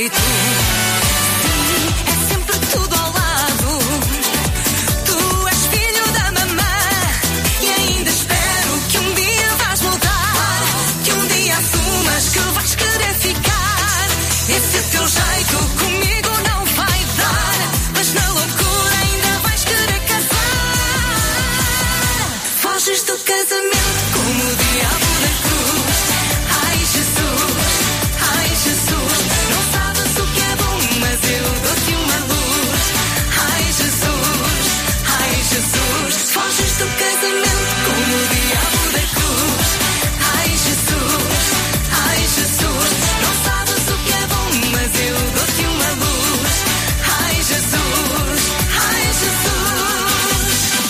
jeito. Sim, é sempre tudo ao lado. Tu és filho da mamã e ainda espero que um dia vais mudar, que um dia assumas que vais querer ficar. Esse teu jeito comigo não vai dar, mas na loucura ainda vais querer casar. Foges do casamento como o diabo da cruz. Ai Jesus, ai Jesus, não sabes o que é bom, mas eu dou-te uma luz. Ai Jesus, foges do casamento como o diabo da cruz. Ai Jesus, não sabes o que é bom, mas eu dou-te uma luz. Ai Jesus, ai Jesus.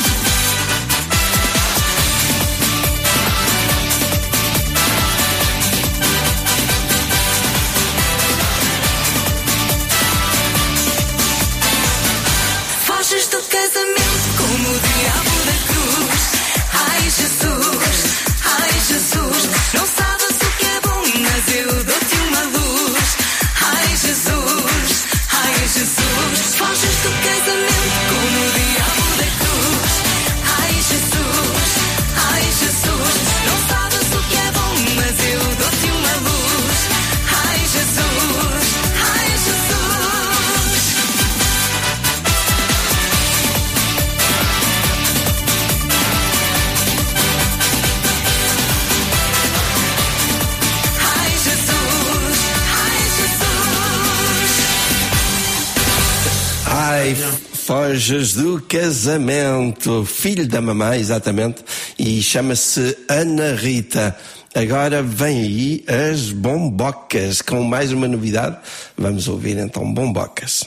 Foges do casamento como o diabo da cruz. Ai Jesus, não sabes o que é bom, mas eu dou-te uma luz. Ai Jesus, foges do casamento como o diabo da cruz. Ai Jesus, não sabes o que é bom, mas eu dou-te uma luz. Ai Jesus, Ai, foges do casamento. Filho da mamãe, exatamente. E chama-se Ana Rita. Agora vem aí as bombocas com mais uma novidade. Vamos ouvir então bombocas.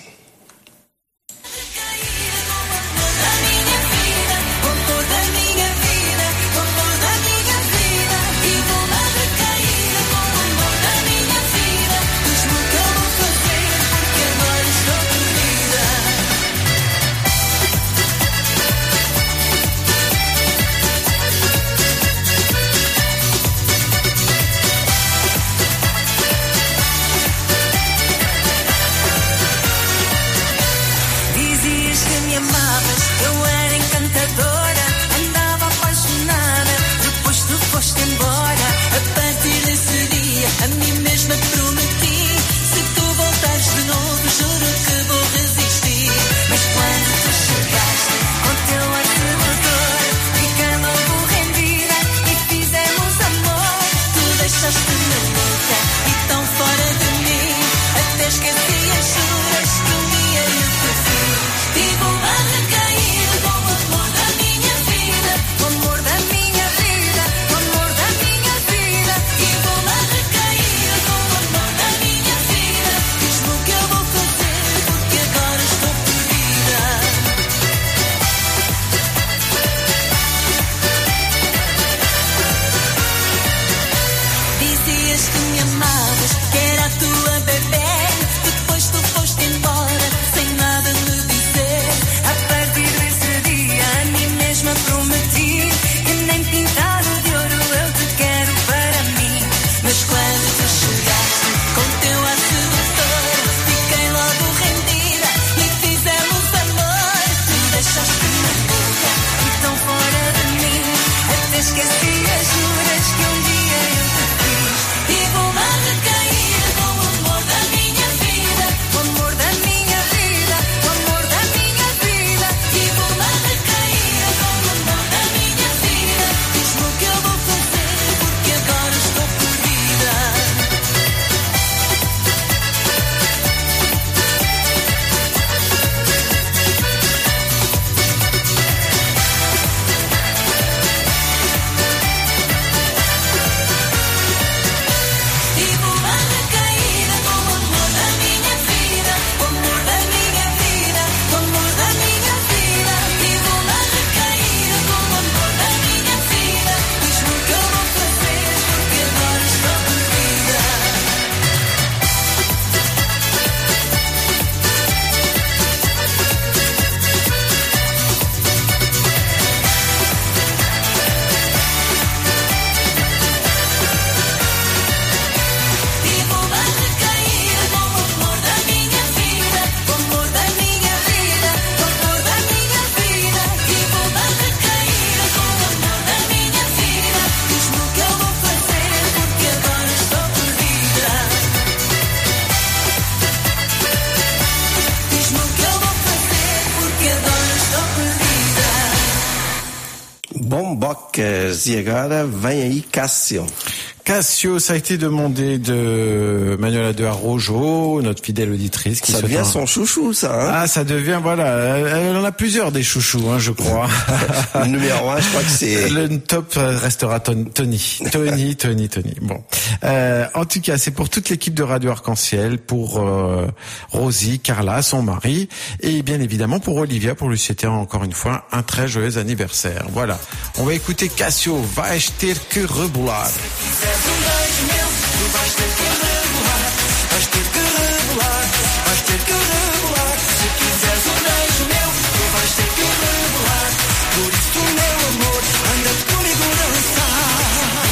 Bombocas. E agora vem aí Cássio. Cássio, ça a été demandé de Manuela de Arrojo, notre fidèle auditrice. Ça devient son chouchou, ça. Hein, ah, ça devient, voilà. Elle en a plusieurs des chouchous, je crois. Le numéro 1, je crois que c'est... Le top restera Tony. Bon. En tout cas, c'est pour toute l'équipe de Radio Arc-en-Ciel, pour Rosie, Carla, son mari, et bien évidemment pour Olivia, pour lui souhaiter encore une fois un très joyeux anniversaire. Voilà. On va écouter Cássio, Vais ter que rebolar. Um beijo meu, tu vais ter que rebolar. Vais ter que rebolar. Vais ter que rebolar. Se quiseres um beijo meu, tu vais ter que rebolar. Por isso, meu amor, anda comigo dançar.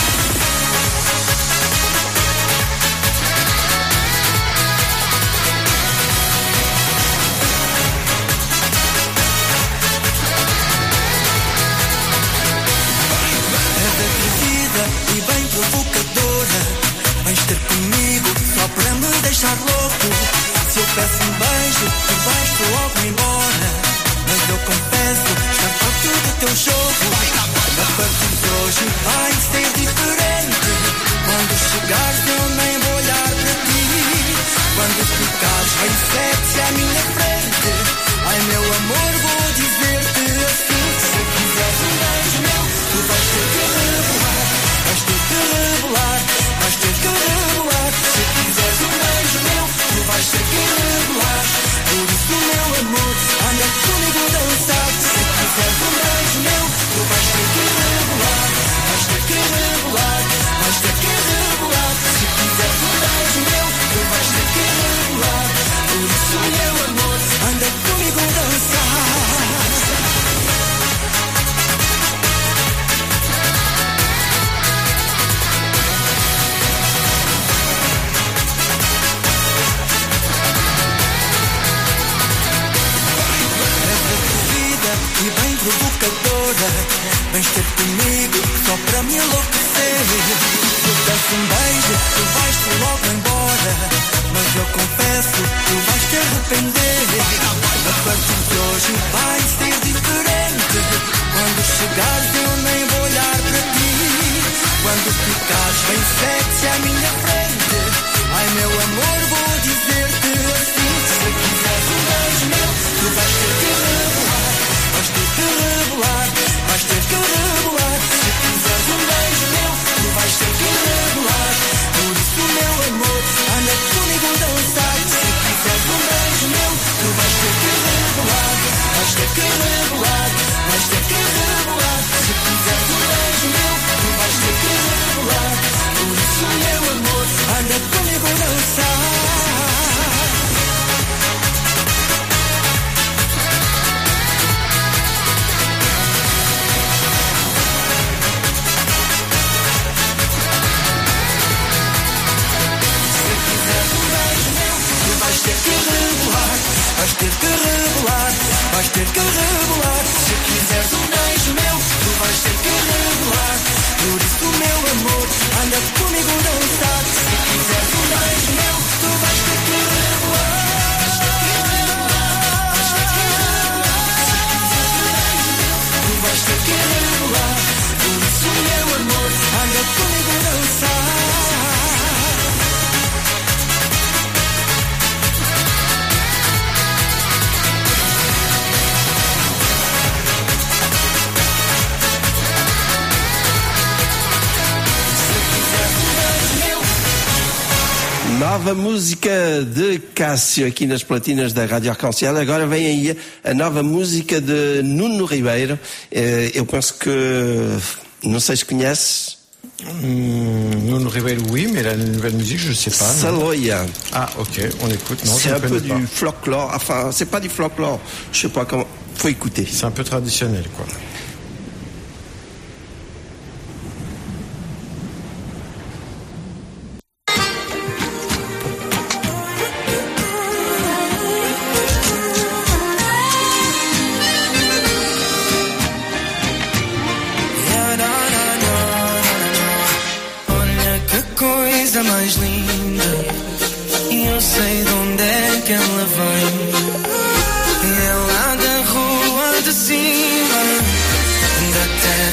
É atrevida e bem provocadora. Vais ter comigo só para me deixar louco. Se eu peço um beijo, tu vais-te logo embora. Mas eu confesso, está farto do teu jogo. A partir de hoje vai ser diferente. Quando chegares eu nem vou olhar para ti. Quando ficares bem sexy à minha frente. Ai meu amor, vou dizer-te assim. Se quiseres um beijo meu, tu vais ter que rebolar. Vais ter que rebolar. Vais ter que rebolar. Se quiseres um beijo meu, tu vais ter que rebolar. Por isso, meu amor, anda comigo dançar. Se quiseres um beijo meu, tu vais ter que rebolar. Vais ter que rebolar. Vais ter que rebolar. Se quiseres um beijo meu, tu vais ter que rebolar. Por isso, meu amor, anda comigo dançar. E bem provocadora. Vens ter comigo só para me enlouquecer. Se eu peço um beijo, tu vais-te logo embora. Mas eu confesso, tu vais te arrepender. A partir de hoje vai ser diferente. Quando chegares eu nem vou olhar para ti. Quando ficares bem sexy à minha frente. Ai meu amor, vou dizer-te assim. Se quiseres um beijo meu, tu vais ter que rebolar. Vais ter que rebolar, vais ter que rebolar. Se quiseres um beijo meu, tu vais ter que rebolar. Por isso, meu amor, anda comigo dançar. Se quiseres um beijo meu, tu vais ter que rebolar. Vais ter que rebolar, vais ter que rebolar. Se quiseres um beijo meu, tu vais ter que rebolar. Por isso, meu amor, anda comigo dançar. Vais ter que rebolar, vais ter que rebolar, vais ter que rebolar. Se quiseres um beijo meu, tu vais ter que rebolar. Por isso, meu amor, anda comigo dançar. Se quiseres um beijo meu, tu vais ter que rebolar. Vais ter que rebolar, vais ter que rebolar. Se quiseres um beijo meu, tu vais ter que rebolar. Por isso, meu amor, anda comigo dançar. Nova música de Cássio aqui nas platinas da Rádio Arc-en-Ciel. Agora vem aí a nova música de Nuno Ribeiro. Eu penso que... Não sei se conheces. Nuno Ribeiro, oui, mais la nouvelle musique, je ne sais pas. Saloia. Ah, ok, on écoute. Non, c'est un peu du folklore. Enfin, c'est pas du folklore. Je sais pas comment. Faut écouter. C'est un peu traditionnel, quoi. Mais linda, e eu sei de onde é que ela vem. É lá da rua de cima, da terra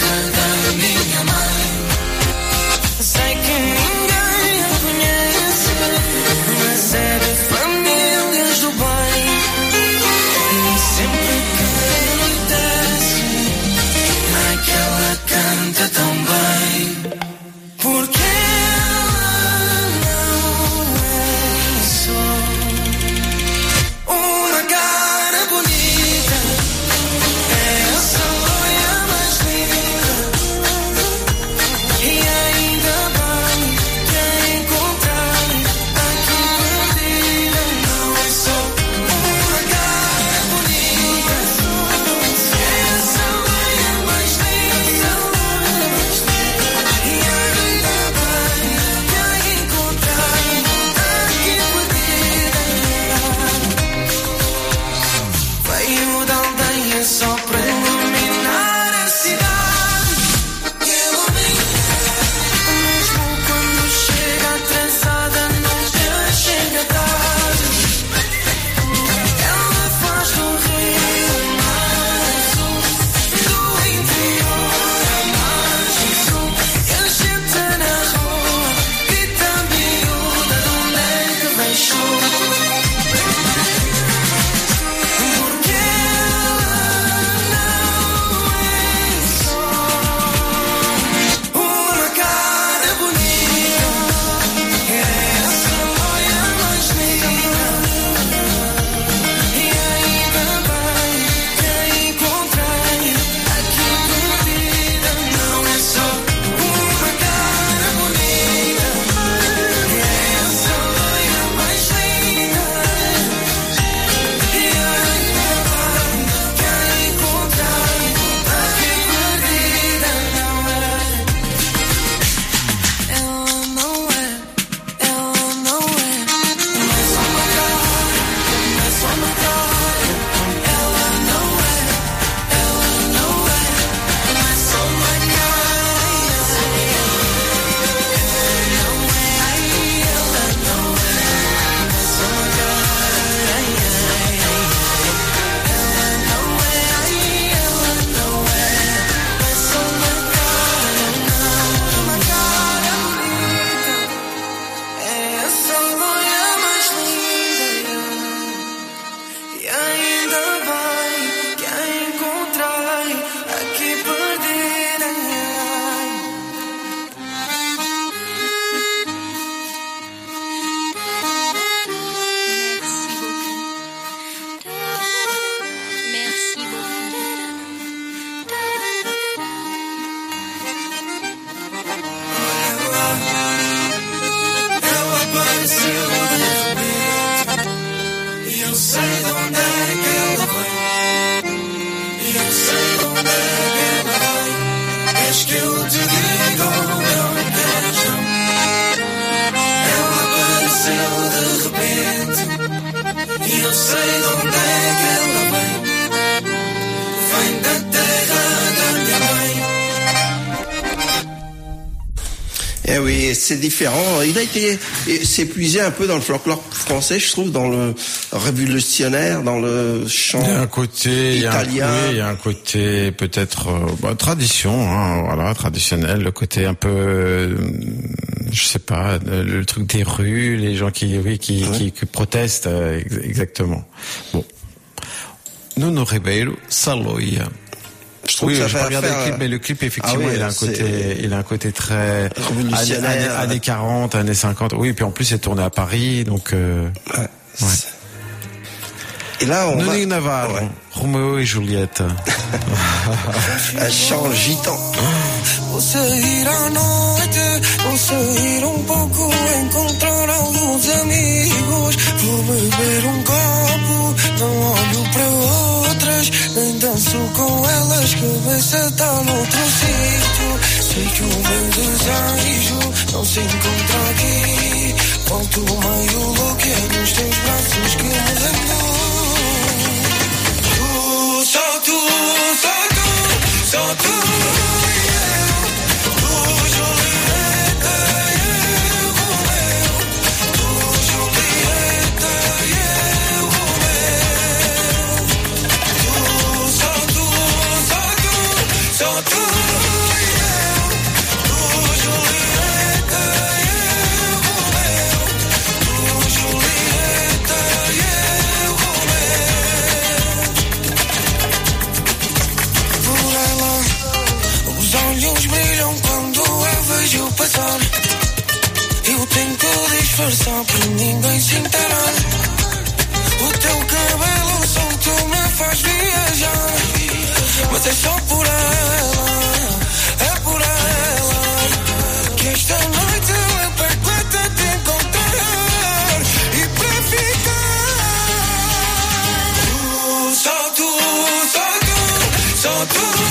Oui, c'est différent. Il a été s'épuisé un peu dans le folklore français, je trouve, dans le révolutionnaire, dans le chant il y a un côté italien. Il y a un côté peut-être tradition, hein, voilà, traditionnel, le côté un peu je sais pas, le truc des rues, les gens qui protestent, exactement. Bon. Nuno Ribeiro, Saloia. Je trouve que ça je fait regarde le clip, mais le clip effectivement, il a un côté très années 40, années 50. Oui, puis en plus c'est tourné à Paris, donc. Et là, on Nuno Navarro, Romeo et Julieta. Un chant gitan. Vou sair à noite, vou sair pouco, encontrar alguns amigos. Vou beber copo, não olho para outras, nem danço com elas, cabeça está noutro sítio. Sei que o meu desejo não se encontra aqui. Volto meio louco, é nos teus braços que me lembro. Só tu, só tu, só tu. Eu tento disfarçar para ninguém se enterar. O teu cabelo solto me faz viajar, mas é só por ela, é por ela, que esta noite eu perco até te encontrar e para ficar. Só tu, só tu, só tu.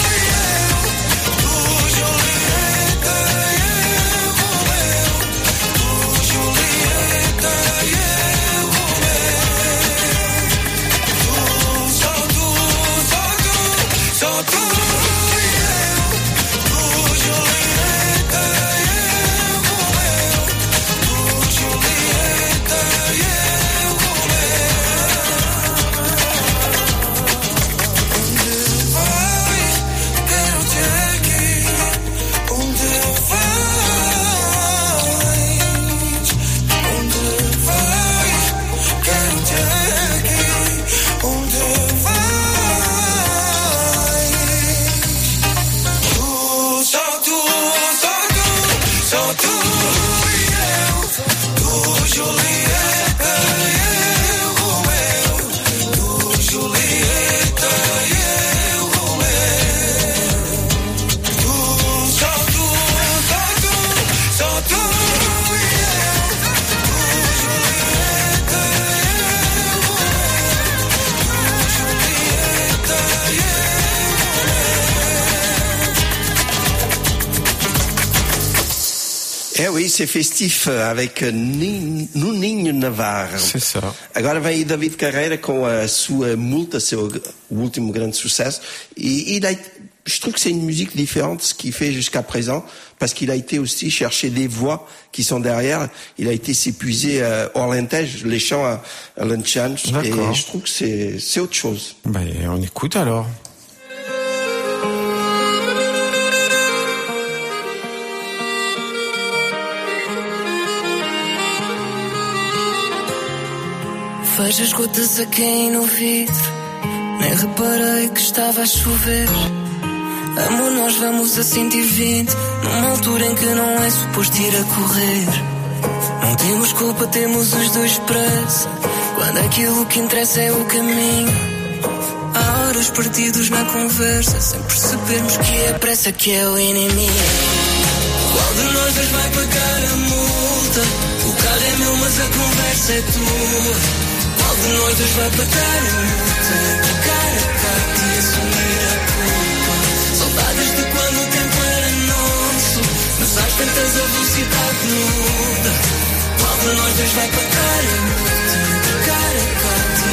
Oui, c'est festif avec Nuninho Navarro. C'est ça. Agora vem aí David Carreira com a sua Multa, seu último grande sucesso. Et je trouve que c'est une musique différente de ce qu'il fait jusqu'à présent, parce qu'il a été aussi chercher des voix qui sont derrière. Il a été s'épuiser au Alentejo, les chants à Lanchan. Et je trouve que c'est autre chose. Ben, on écoute alors. Vejo as gotas a cair no vidro, nem reparei que estava a chover. Amor, nós vamos a 120, numa altura em que não é suposto ir a correr. Não temos culpa, temos os dois pressa, quando aquilo que interessa é o caminho. Há horas perdidos na conversa, sem percebermos que é a pressa que é o inimigo. Qual de nós dois vai pagar a multa? O carro é meu, mas a conversa é tua. Qual de nós dois vai pagar a multa? Cara a cara e assumir a culpa. Saudades de quando o tempo era nosso, mas às tantas a velocidade muda. Qual de nós dois vai pagar a multa? Cara a cara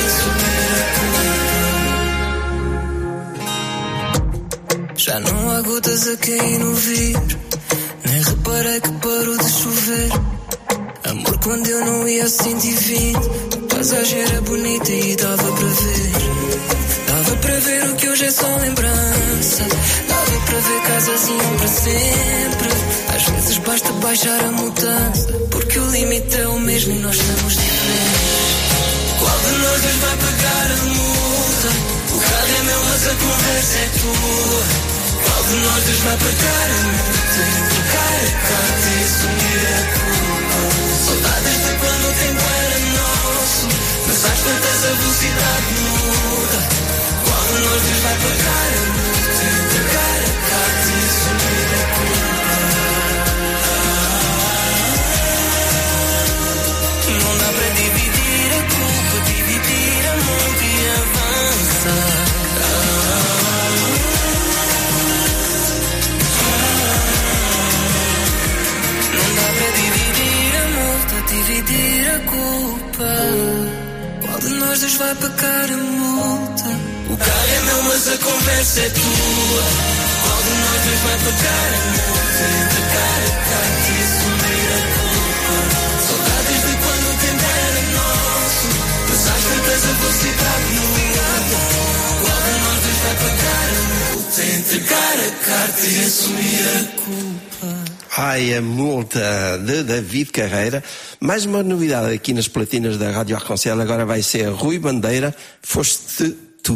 e assumir a culpa. Já não há gotas a cair no vidro, nem reparei reparei que parou de chover. Amor, quando eu não ia a 120, a paisagem era bonita e dava para ver. Dava para ver o que hoje é só lembrança. Dava para ver casas iam para sempre. Às vezes basta baixar a mudança, porque o limite é o mesmo e nós estamos diferentes. Qual de nós dois vai pagar a multa? O carro é meu, mas a conversa é tua. Qual de nós dois vai pagar a multa? Trocar a carta e assumir a culpa. Saudades de quando o tempo era nosso, mas às tantas a velocidade muda. Qual de nós dois vai pagar a multa? Trocar a carta e assumir a culpa. Não dá para dividir a culpa, dividir a multa e avançar. Não dá para dividir a multa, dividir a culpa. Qual de nós dois vai pagar a multa? O carro é meu, mas a conversa é tua. Qual de nós dois vai pagar a multa? Entregar a carta e assumir a culpa. Saudades de quando o tempo era nosso, mas às tantas a velocidade muda. Qual de nós dois vai pagar a multa? Entregar a carta e assumir a culpa. Ai, a multa de David Carreira. Mais uma novidade aqui nas platinas da Rádio Arconcel. Agora vai ser Rui Bandeira, Foste Tu.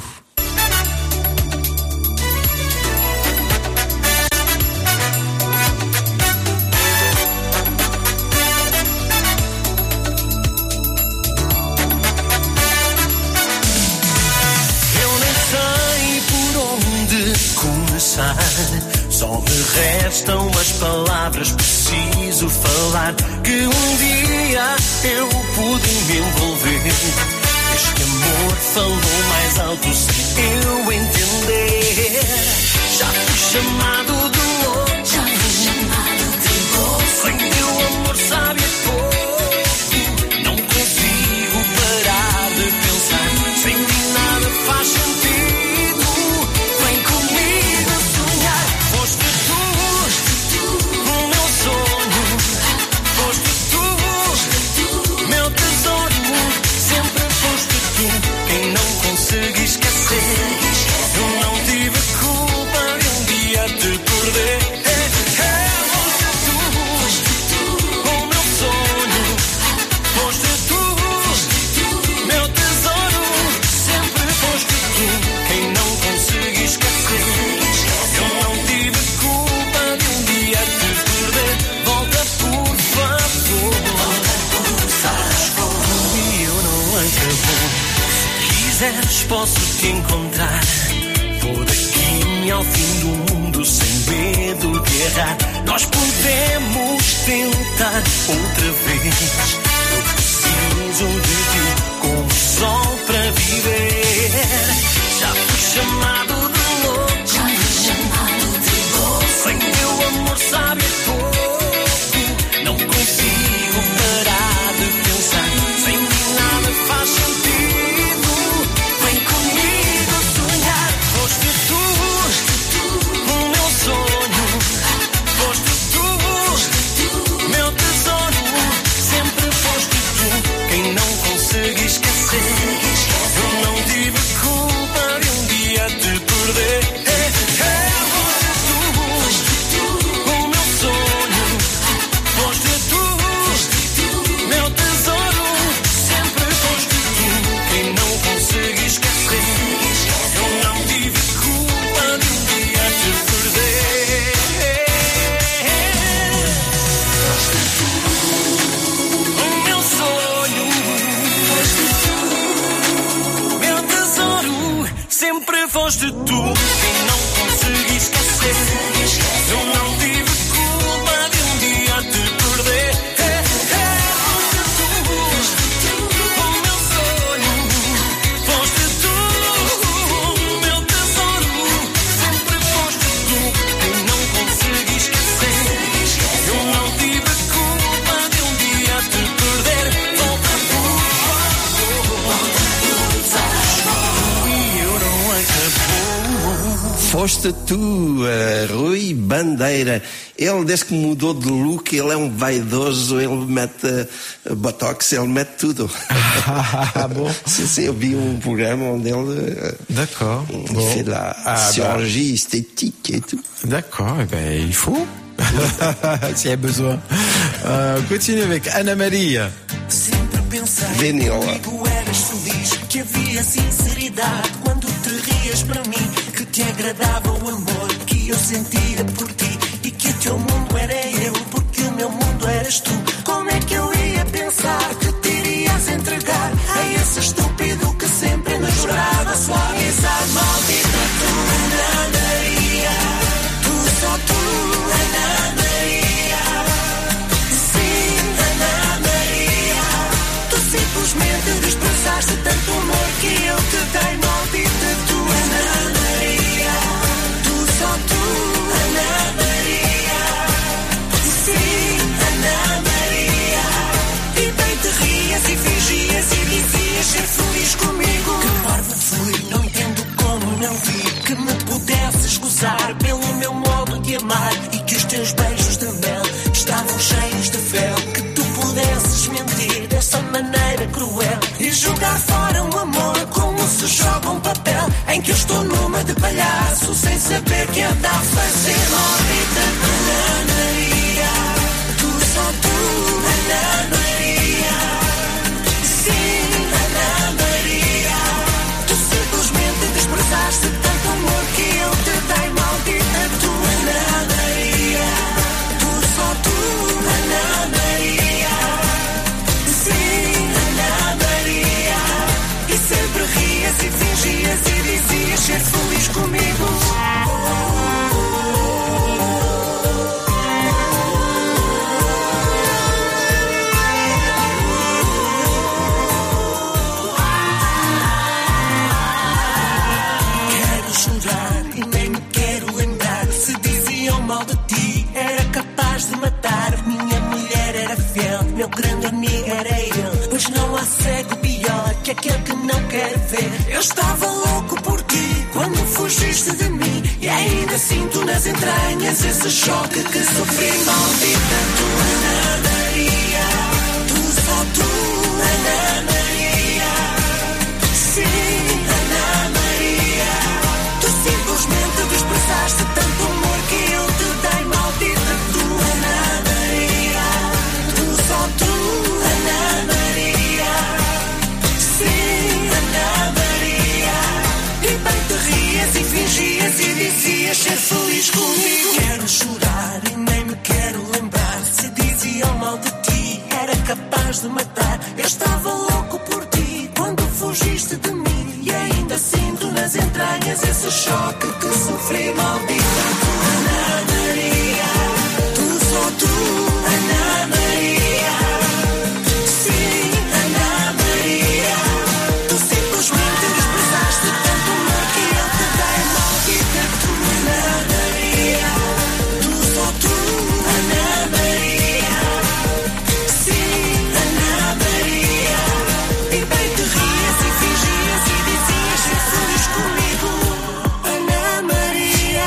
Só me restam as palavras, preciso falar que um dia eu pude me envolver. Este amor falou mais alto sem eu entender. Já fui chamado de louco, já fui chamado de louco. Sem meu amor sabe a pouco, não consigo parar de pensar. Sem mim nada faz sentido. Eu não tive culpa de um dia te perder. Foste tu, o meu sonho. Foste tu, meu tesouro. Sempre foste tu, quem não consegui esquecer. Eu não tive culpa de um dia te perder. Volta por favor. E eu não acabou. Quiseres, posso te encontrar. Vou daqui ao fim do mundo sem medo de errar. Nós podemos tentar outra vez. Eu preciso de ti como sol para viver. Já fui chamado de louco, já fui chamado de louco. Sem meu amor sabe a pouco, não consigo parar de pensar. Sem mim nada faz sentido. Foste tu, o meu sonho. Foste tu, meu tesouro. Sempre foste tu, quem não consegui esquecer. Eu não tive culpa de um dia te perder. Foste tu, o meu sonho. Foste tu, meu tesouro. Sempre foste tu, quem não consegui esquecer. Eu não tive culpa de um dia te perder. Foste tu, o meu sonho. Foste tu, meu tesouro. Sempre foste tu, quem não consegui esquecer. Eu não tive culpa de um dia te perder. Foste tu, Rui Bandeira. Ele, desde que mudou de look, ele é um vaidoso, ele mete botox, ele mete tudo. Bon. Sim, eu vi um programa onde ele D'accord. fait la chirurgie esthétique et tout. D'accord, eh ben, il faut. S'il y a besoin. Continue avec Ana Maria. Sempre pensei que comigo eras feliz, que havia sinceridade quando te rias para mim, que te agradava o amor que eu sentia por ti e que o teu mundo era eu, porque o meu mundo eras tu. Como é que eu ia pensar que te irias entregar a esse estúpido que sempre nos jurava sua amizade? Maldita tu, Ana Maria, tu só tu, Ana Maria. Sim, Ana Maria, tu simplesmente desprezaste tanto amor que eu te dei. Maldita tu, Ana Maria, tu só tu, Ana Maria. Sim, Ana Maria. E bem te rias e fingias e dizias ser feliz comigo. Que parvo fui, não entendo como não vi que me pudesses gozar pelo meu modo de amar e que os teus beijos de mel estavam cheios de fel. Que tu pudesses mentir dessa maneira cruel e jogar fora um amor como se joga um papel em que eu estou numa de palhaço sem saber que anda a fazer. Maldita Ana Maria, tu só tu, Ana Maria. Sim, Ana Maria, tu simplesmente desprezaste tanto amor que eu te dei. Maldita tu, Ana Maria, tu só tu, Ana Maria. Sim, Ana Maria. E sempre rias e fingias e dizias ser feliz comigo. Quero chorar e nem me quero lembrar. Se diziam mal de ti, era capaz de matar. Minha mulher era fiel, meu grande amigo era ele. Pois não há cego pior que aquele que não quer ver. Eu estava louco por ti quando fugiste de mim e ainda sinto nas entranhas esse choque que sofri. Maldita tu, Ana Maria, tu só tu, Ana Maria. Sim, Ana Maria, tu simplesmente desprezaste tanto amor que eu te dei. Maldita tu, Ana Maria, tu só tu, Ana Maria. Sim, Ana Maria. E bem te rias e fingias e dizias ser feliz comigo. Quero chorar e nem me quero lembrar. Se diziam mal de ti, era capaz de matar. Eu estava louco por ti quando fugiste de mim e ainda sinto nas entranhas esse choque que sofri. Maldita tu, Ana Maria, tu só tu, Ana Maria. Sim, Ana Maria, tu simplesmente desprezaste tanto amor que eu te dei. Maldita tu, Ana Maria, tu só tu, Ana Maria. Sim, Ana Maria. E bem te rias e fingias e dizias ser feliz comigo. Ana Maria.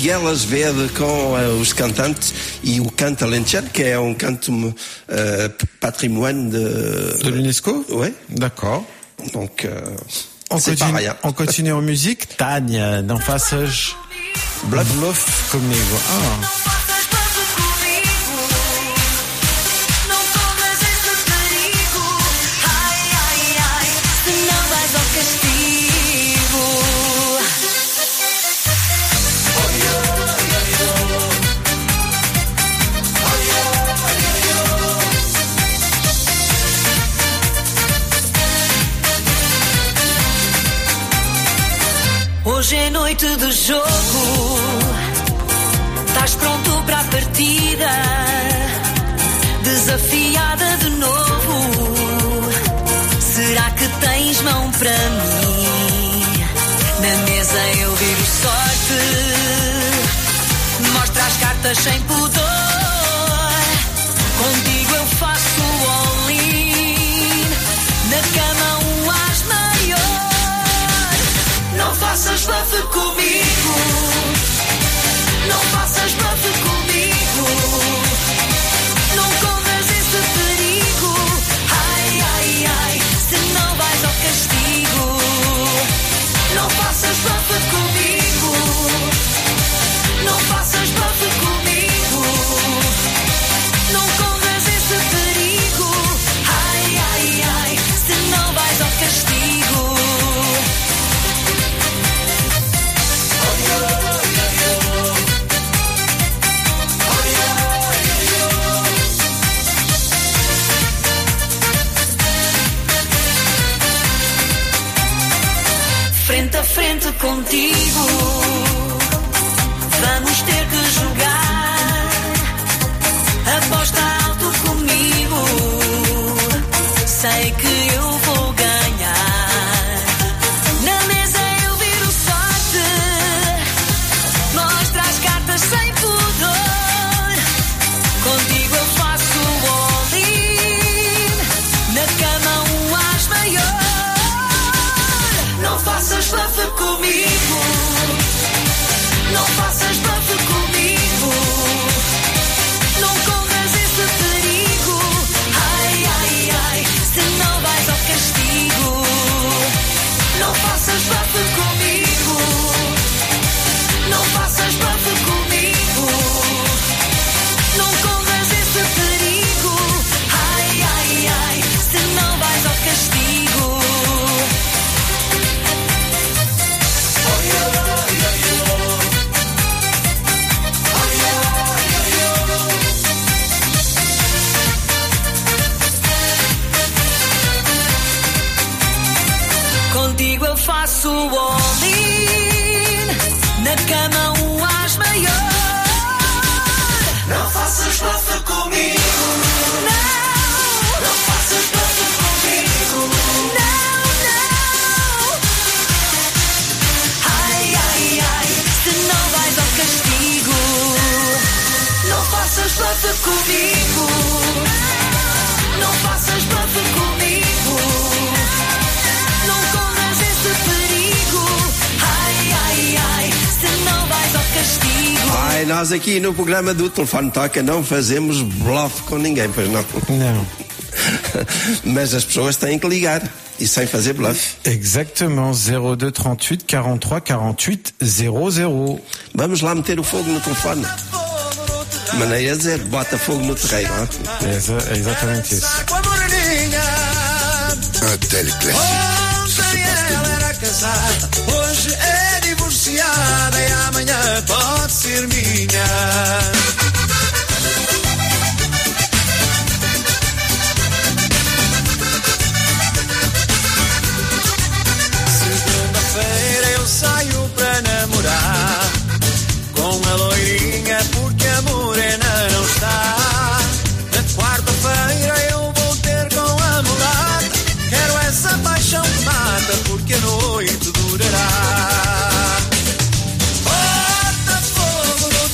Miguel Azevedo com os cantantes e o canto alentejano, que é um canto patrimoine de l'UNESCO. Oui. D'accord. Donc, on continue en musique. Tânia, não faças bluff comigo. Hoje é noite de jogo, estás pronto para a partida, desafiada de novo. Será que tens mão para mim? Na mesa eu viro sorte, mostra as cartas sem pudor. Contigo eu faço all-in, na cama um as maior. Não faças bluff comigo, não faças bluff comigo, não corras esse perigo. Ai, ai, ai, se não vais ao castigo. Não faças bluff comigo, não faças bluff comigo, não corras esse perigo. Ai, ai, ai, se não vais ao castigo. Frente a frente contigo, vamos ter que jogar. Aposta alto comigo, sei que eu vou ganhar. Na mesa eu viro sorte, mostra as cartas sem pudor. Contigo eu faço all-in, na cama um as maior. Não faças bluff comigo, não faças bluff comigo, não corras esse perigo. Ai, ai, ai, se não vais ao castigo. Não faças bluff comigo, não faças bluff comigo, não corras esse perigo. Ai, ai, ai, se não vais ao castigo. Contigo eu faço all-in, na cama um as maior. Não faças bluff comigo, não, não faças bluff comigo, não, não. Ai, ai, ai, se não vais ao castigo. Não faças bluff comigo, não faças bluff comigo, não corras esse perigo. Ai, ai, ai, se não vais ao castigo. Ai, nós aqui no programa do Telefone Toca não fazemos bluff com ninguém, pois não? Não. Mas as pessoas têm que ligar e sem fazer bluff. Exactement, 02 38 43 48 00. Vamos lá meter o fogo no telefone. Maneira de dizer, bota fogo no terreiro. É exatamente isso. Hotel Ontem ela era casada, hoje é divorciada e amanhã pode ser minha. Segunda-feira eu saio pra namorar com a loirinha porque a morena não está. Na quarta-feira eu vou ter com a mulata. Quero essa paixão que mata porque a noite durará. Bota fogo no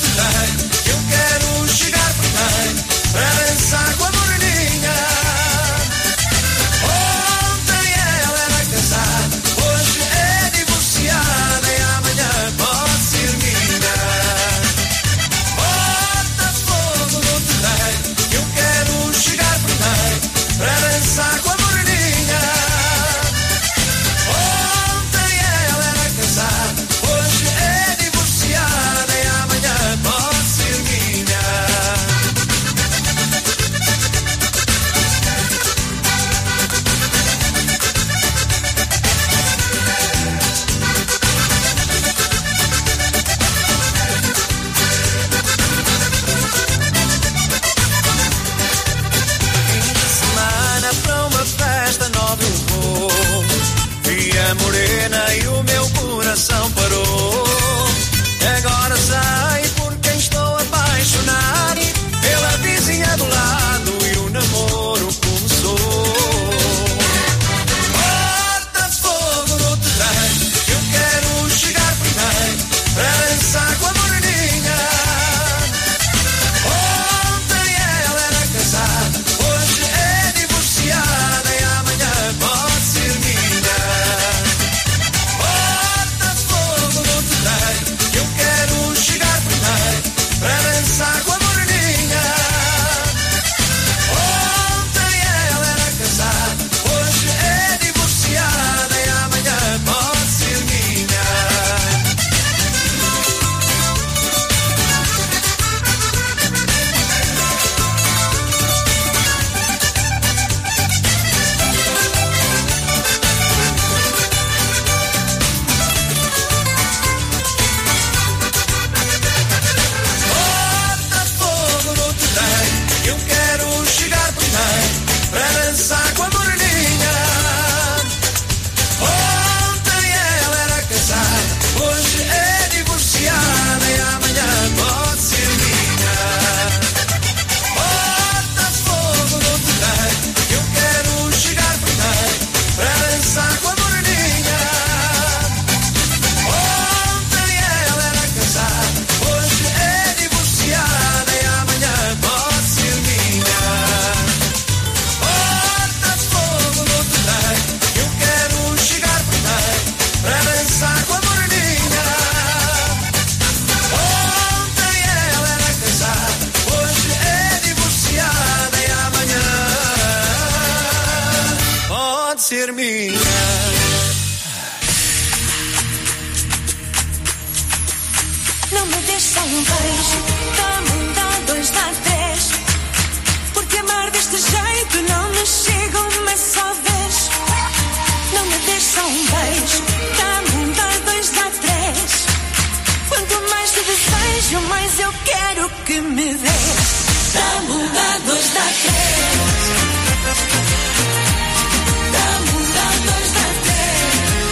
um beijo, dá dois, dá três. Porque amar deste jeito não me chega uma só vez. Não me deixa um beijo, dá dois, dá três. Quanto mais te desejo, mais eu quero que me dês. Dá dois, dá três. Dá dois, dá três.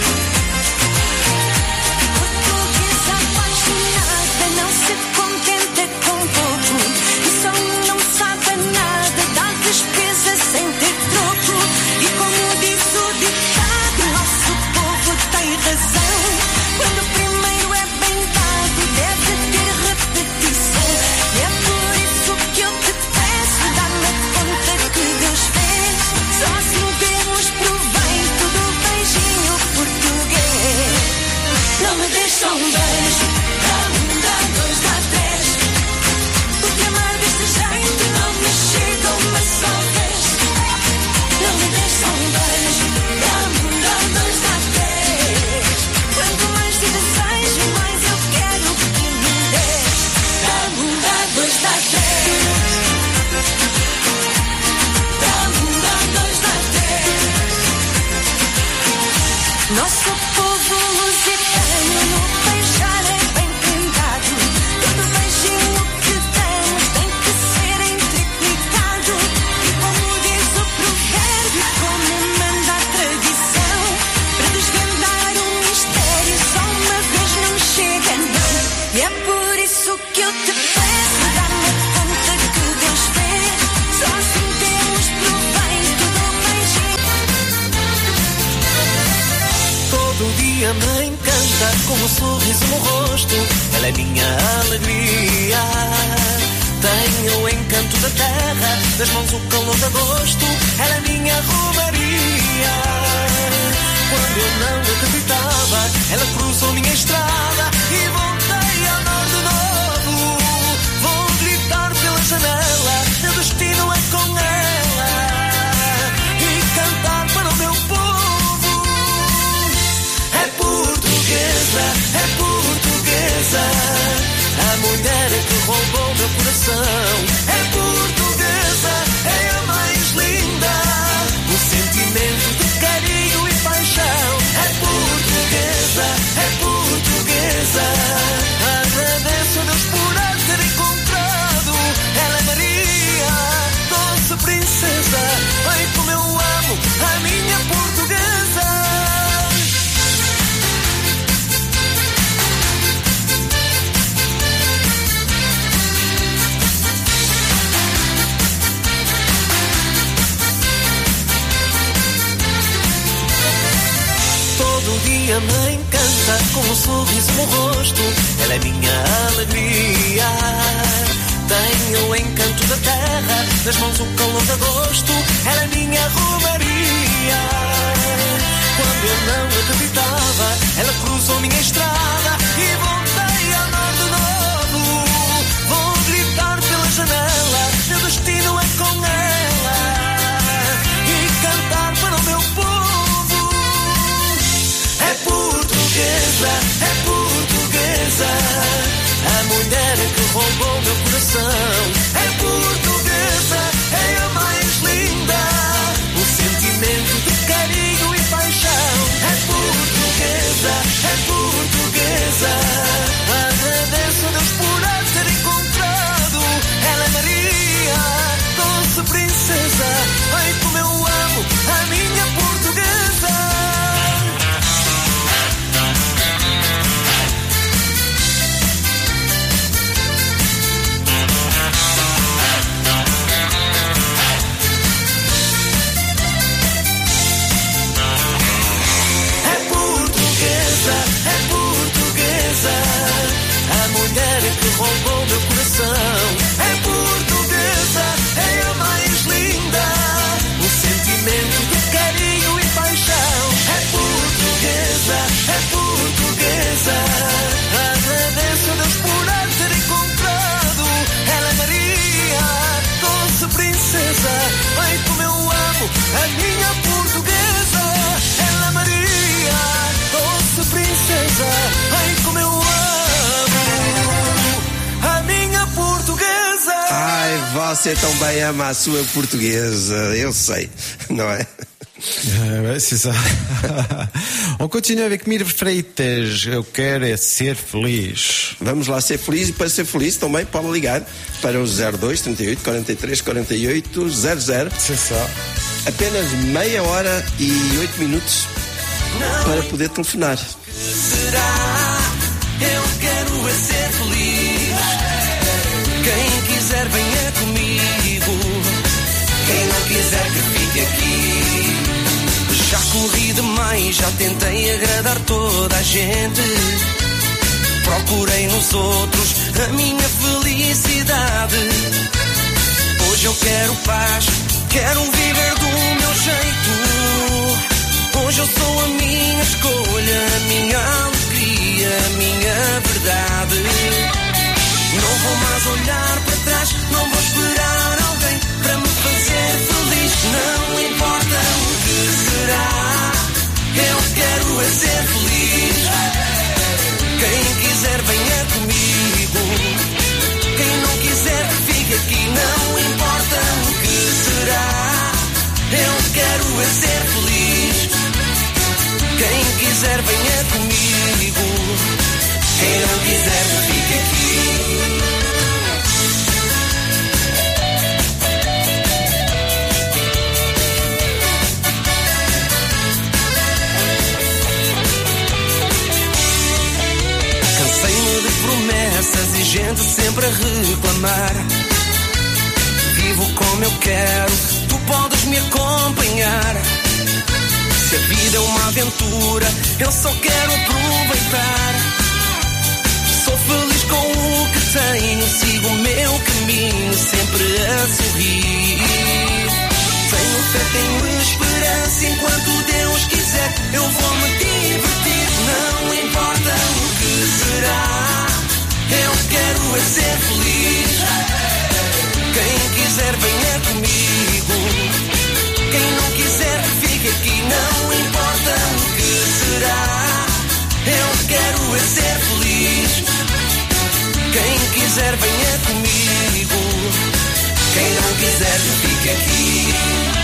Portuguesa apaixonada não se contenta com pouco. E só não sabe nada, dá despesa sem ter troco. E como diz o ditado, nosso povo tem razão. Quando o primeiro é bem dado, deve ter repetição. E é por isso que eu te peço, dá-me conta que Deus fez. Só assim temos proveito do beijinho português. Não me deixa um beijo, dá dois, dá três. Porque amar deste jeito não me chega uma só vez. Não me deixa um beijo, dá dois, dá três. Quanto mais te desejo, mais eu quero que me dês. Dá dois, dá três. Dá dois, dá três. Nosso povo lusitano no beijar é bem prendado. Todo beijinho que damos tem que ser intriplicado. E como diz o provérbio, como manda a tradição, para desvendar o mistério só uma vez não chega não. E é por isso que eu te peço, dá-me conta que Deus fez. Só assim temos proveito do beijinho. Todo dia me encanta com um sorriso no rosto. Ela é minha alegria. Tem o encanto da terra, das mãos o calor de agosto. Ela é minha romaria. Quando eu não acreditava, ela cruzou minha estrada e voltei a andar de novo. Vou gritar pela janela, meu destino é com ela, e cantar para o meu povo. É portuguesa, é portuguesa, a mulher que roubou meu coração. É portuguesa, é a mais linda, o sentimento de carinho e paixão. É portuguesa, é portuguesa, agradeço a Deus por a ter encontrado. Ela é Maria, doce princesa, ai como eu amo a minha portuguesa. Todo dia me encanta com um sorriso no rosto. Ela é minha alegria. Tem o encanto da terra, das mãos o calor de agosto. Ela é minha romaria. Quando eu não acreditava, ela cruzou minha estrada e voltei a andar de novo. Vou gritar pela janela, meu destino é com ela, e cantar para o meu povo. É portuguesa, é portuguesa, a mulher que roubou meu coração. É portuguesa, é a mais linda, o sentimento de carinho e paixão. É portuguesa, é portuguesa, agradeço a Deus por a ter encontrado. Ela é Maria, doce princesa, ai como eu amo a minha portuguesa. É portuguesa, a mulher que roubou meu coração. É portuguesa, é a mais linda, o sentimento de carinho e paixão. É portuguesa, é portuguesa, agradeço a Deus por a ter encontrado. Ela é Maria, doce princesa, ai como eu amo a minha portuguesa. Ela é Maria, doce princesa, ai como eu amo você também ama a sua portuguesa, eu sei, não é? Ouais, c'est ça. On continue avec Mir Freitas. Eu quero é ser feliz. Vamos lá ser feliz, e para ser feliz também pode ligar para o 02 38 43 48 00. C'est ça. Apenas meia hora e 8 minutos para poder telefonar. Será? Eu quero é ser feliz. Quem quiser venha comigo. Quem não quiser que fique aqui. Já corri demais, já tentei agradar toda a gente. Procurei nos outros a minha felicidade. Hoje eu quero paz, quero viver do meu jeito. Hoje eu sou a minha escolha, a minha alegria, a minha verdade. Não vou mais olhar para trás, não vou esperar alguém para me fazer feliz. Não importa o que será, eu quero é ser feliz. Quem quiser venha comigo, quem não quiser fique aqui. Não importa o que será, eu quero é ser feliz. Quem quiser venha comigo, quem não quiser fique aqui. Promessas e gente sempre a reclamar. Vivo como eu quero, tu podes me acompanhar. Se a vida é uma aventura, eu só quero aproveitar. Sou feliz com o que tenho, sigo o meu caminho, sempre a sorrir. Tenho fé, tenho esperança, enquanto Deus quiser, eu vou me divertir. Não importa o que será, eu quero é ser feliz. Quem quiser venha comigo, quem não quiser fique aqui. Não importa o que será, eu quero é ser feliz. Quem quiser venha comigo, quem não quiser fique aqui.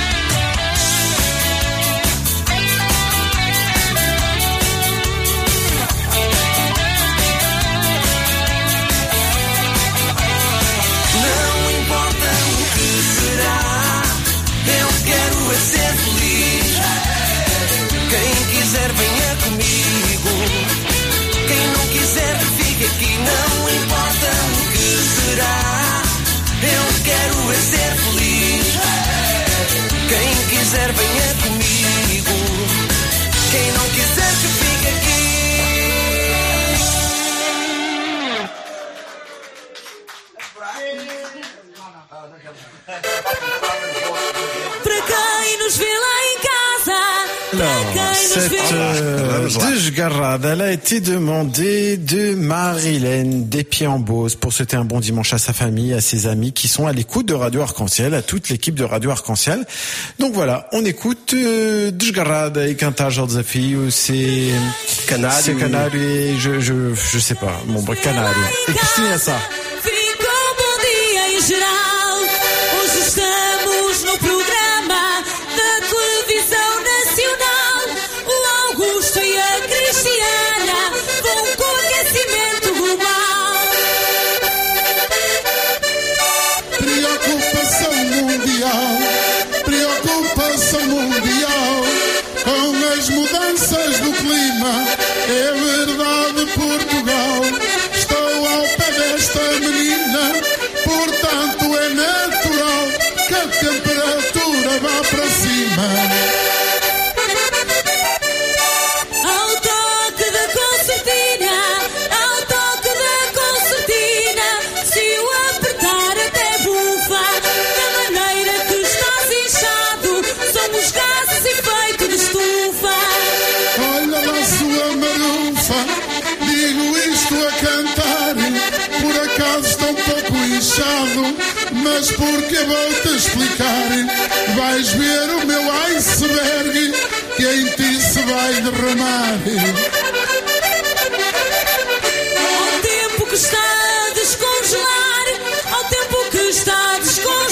Ser feliz. Quem quiser venha comigo, quem não quiser fique aqui. Não importa o que será, eu quero é ser feliz. Quem quiser venha comigo, quem não quiser que fique aqui. Para quem nos vê lá em casa. Alors, cette desgarrade, elle a été demandée de Marilène Despiens-en-Beauce pour souhaiter un bon dimanche à sa famille, à ses amis qui sont à l'écoute de Radio Arc-en-Ciel, à toute l'équipe de Radio Arc-en-Ciel. Donc voilà, on écoute desgarrade et cantar Jorge Desafio, c'est Canário. C'est Canário et je sais pas, bon bah Canário. Et Cristina ça. Ficou bom dia em geral. Hoje estamos no programa da televisão nacional. O Augusto e a Cristiana vão com o aquecimento global. Preocupação mundial com as mudanças do clima. É verdade, Portugal. Estou ao pé desta menina, portanto é natural que a temperatura vá para cima. Ao toque da concertina, ao toque da concertina, se o apertar até bufa. Da maneira que estás inchado, são os gases efeito de estufa. Olha lá sua marufa, digo isto a cantar. Por acaso estou um pouco inchado, mas porque vou-te explicar. Vais ver o meu iceberg, que em ti se vai derramar. Ao tempo que está a descongelar, ao tempo que está a descongelar.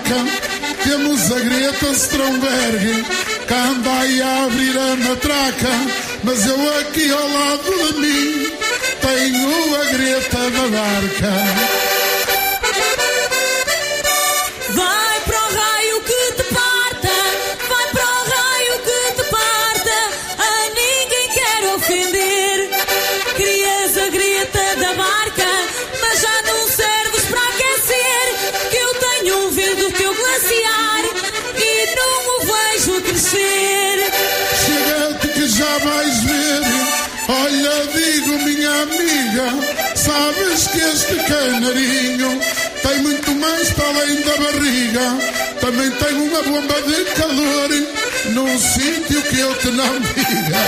matraca. Temos a Greta Stromberg, que anda aí a abrir a matraca. Mas eu aqui ao lado de mim tenho a Greta da Barca. Vai para o raio que te parta, vai para o raio que te parta. A ninguém quer ofender. Crias a Greta da Barca, mas já não serves para aquecer. Que eu tenho um verde teu glaciar e não o vejo crescer. Chega-te que já vais ver. Olha, digo, minha amiga, sabes que este canarinho tem muito mais para além da barriga. Também tem uma bomba de calor num sítio que eu te não diga.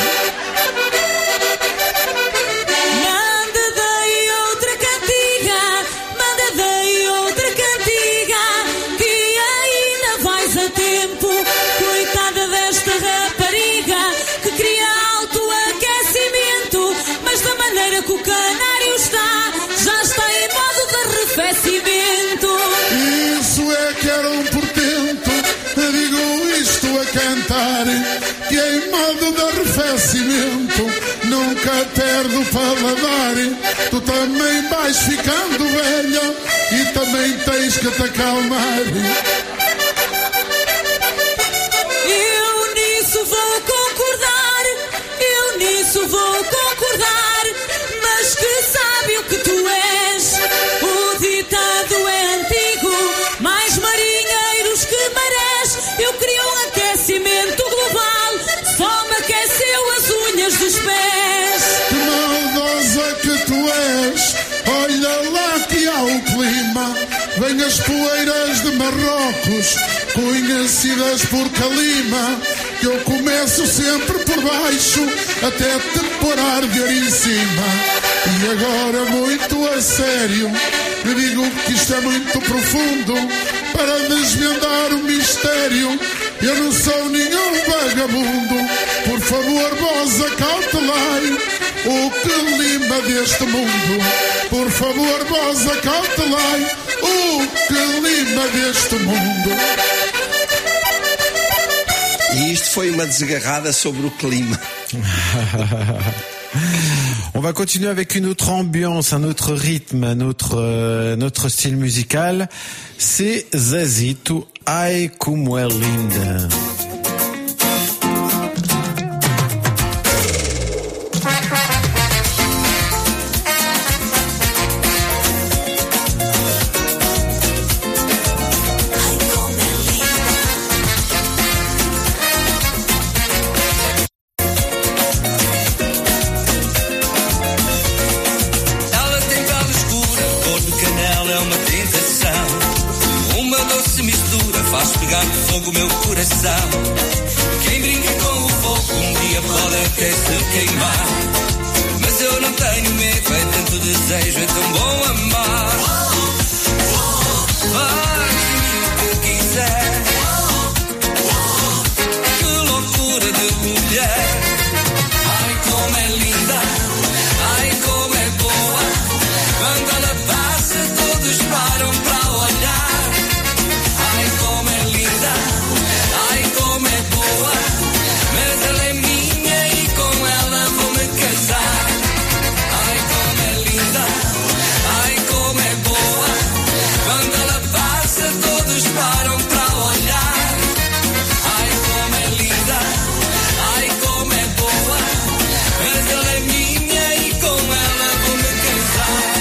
Manda daí outra cantiga, manda daí outra cantiga, que ainda vais a tempo. Coitada desta rapariga que cria autoaquecimento, mas da maneira que o canário está, já está em modo de arrefecimento. Isso é que era um portento, digo isto a cantar, que em modo de arrefecimento nunca perde o paladar. Tu também vais ficando velha e também tens que te acalmar. Eu nisso vou concordar, eu nisso vou concordar, mas que sábio que tu és. O ditado é antigo, mais marinheiros que marés. Eu queria um aquecimento global, só me aqueceu as unhas dos pés. Que maldosa que tu és, olha lá que há o clima. Vem as poeiras de Marrocos, conhecidas por Calima. Que eu começo sempre por baixo, até te pôr a arder em cima. E agora muito a sério, me digo que isto é muito profundo. Para desvendar o mistério, eu não sou nenhum vagabundo. Por favor, vós acautelai o clima deste mundo. Por favor, vós acautelai o clima deste mundo. E isto foi uma desgarrada sobre o clima. On va continuer avec une autre ambiance, un autre rythme, un autre style musical. C'est Zezito, Ai Como É Linda. Fogo meu coração. Quem brinca com o fogo um dia pode até se queimar. Mas eu não tenho medo, é tanto desejo, é tão bom amar. Faz-me o que quiser. Que loucura de mulher. Ai como é linda, ai como é boa. Quando ela passa todos param para olhar. Ai como é linda, ai como é boa, mas ela é minha e com ela vou me casar. Ai como é linda, ai como é boa, quando ela passa todos param para olhar. Ai como é linda, ai como é boa, mas ela é minha e com ela vou me casar.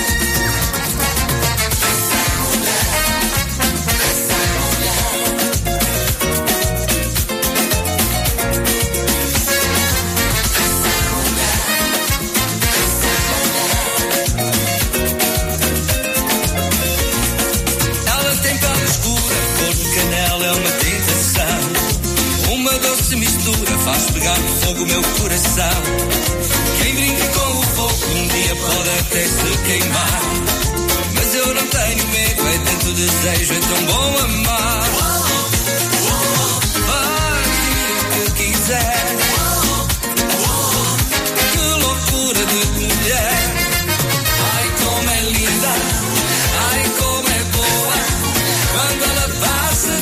Ela tem pele escura, cor de canela é uma tentação. Uma doce mistura faz pegar fogo meu coração. Quem brinca com o fogo um dia pode até se queimar. Mas eu não tenho medo, é tanto desejo, é tão bom amar. Faz-me o que quiser. Que loucura de mulher. Ai como é linda, ai como é boa. Quando ela passa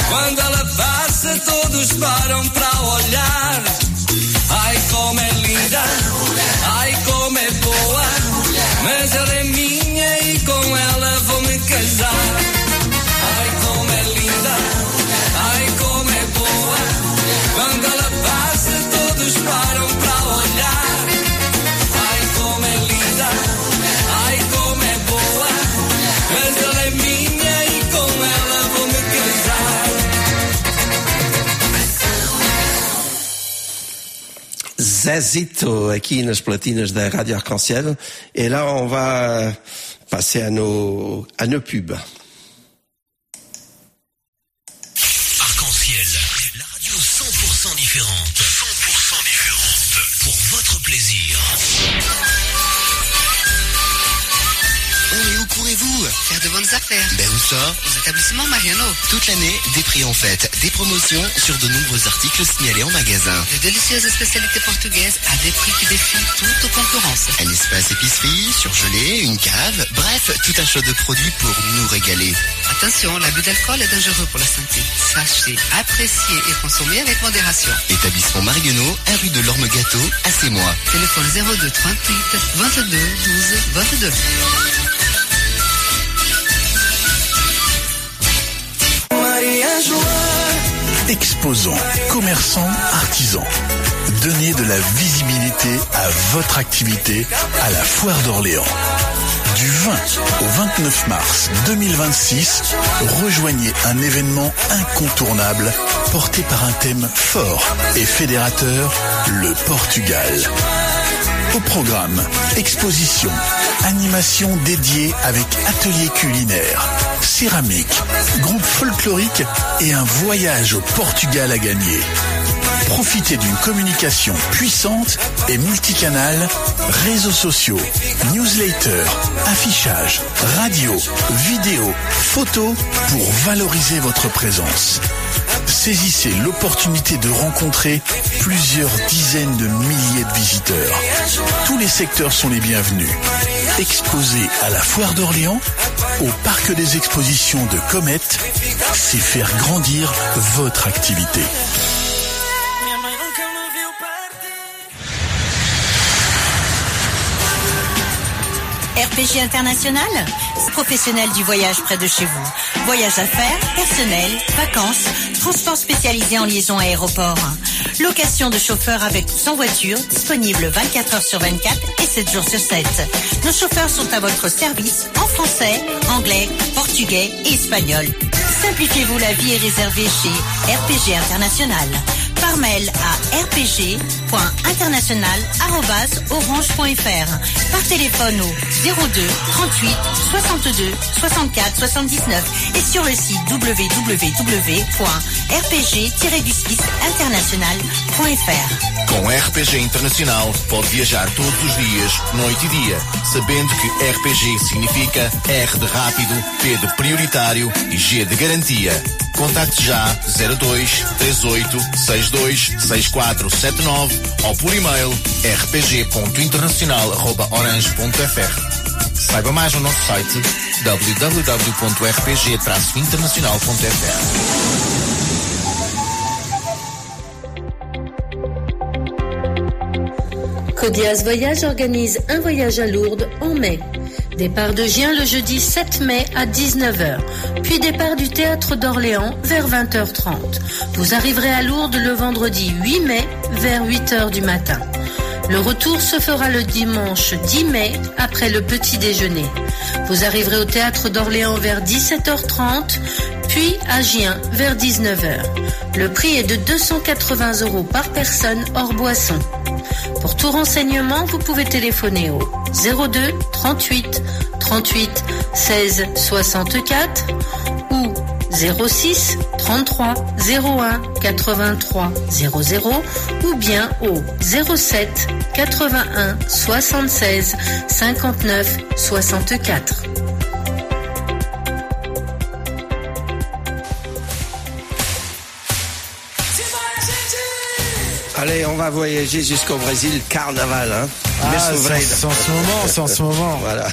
Quando ela passa, todos param pra olhar. Ai, como é linda, ai, como é boa. Mas ela é minha e com ela vou me casar. Ai, como é linda, ai, como é boa. Quando ela passa, todos param pra olhar. Ai, como é linda, ai, como é boa. Mas ela é minha e com ela vou me casar. Zezito, aqui nas platinas da Rádio Arc-en-Ciel. Et là, on va passer à nos pubs. Arc-en-Ciel, la radio 100% différente. 100% différente. Pour votre plaisir. Oh, et où courez-vous? Faire de bonnes affaires. Ben où ça? Aux établissements Mariano. Toute l'année, des prix en fête, des promotions sur de nombreux articles signalés en magasin. De délicieuses spécialités portugaises à des prix qui défient toute concurrence. Un espace épicerie, surgelé, une cave, bref, tout un choix de produits pour nous régaler. Attention, l'abus d'alcool est dangereux pour la santé. Sachez, apprécier et consommer avec modération. Établissement Marguenot, 1 rue de l'Orme Gâteau, à Sémois. Téléphone 02 38 22 12 22. Exposants, commerçants, artisans. Donnez de la visibilité à votre activité à la Foire d'Orléans. Du 20 au 29 mars 2026, rejoignez un événement incontournable porté par un thème fort et fédérateur, le Portugal. Au programme, exposition, animation dédiée avec atelier culinaire, céramique, groupe folklorique et un voyage au Portugal à gagner. Profitez d'une communication puissante et multicanale, réseaux sociaux, newsletters, affichage, radio, vidéo, photos pour valoriser votre présence. Saisissez l'opportunité de rencontrer plusieurs dizaines de milliers de visiteurs. Tous les secteurs sont les bienvenus. Exposé à la Foire d'Orléans, au Parc des Expositions de Comète, c'est faire grandir votre activité. RPG International, professionnel du voyage près de chez vous. Voyage affaires, personnel, vacances, transport spécialisé en liaison aéroport. Location de chauffeurs avec ou sans voiture, disponible 24 heures sur 24 et 7 jours sur 7. Nos chauffeurs sont à votre service en français, anglais, portugais et espagnol. Simplifiez-vous la vie et réservez chez RPG International. Par mail à rpg.international@orange.fr. Par téléphone au 02 38 62 64 79 et sur le site www.rpg-international.fr. Com RPG Internacional pode viajar todos os dias, noite e dia, sabendo que RPG significa R de rápido, P de prioritário e G de garantia. Contacte já 02 38 62 6479 ou por e-mail rpg.internacional@orange.fr. Saiba mais no nosso site www.rpg-internacional.fr. Codiaz Voyage organise un voyage à Lourdes en mai. Départ de Gien le jeudi 7 mai à 19h, puis départ du théâtre d'Orléans vers 20h30. Vous arriverez à Lourdes le vendredi 8 mai vers 8h du matin. Le retour se fera le dimanche 10 mai après le petit déjeuner. Vous arriverez au théâtre d'Orléans vers 17h30, puis à Gien vers 19h. Le prix est de 280 € par personne hors boisson. Pour tout renseignement, vous pouvez téléphoner au 02 38 38 16 64 ou 06 33 01 83 00 ou bien au 07 81 76 59 64. Allez, on va voyager jusqu'au Brésil, carnaval, hein. Ah, c'est en ce moment. Voilà.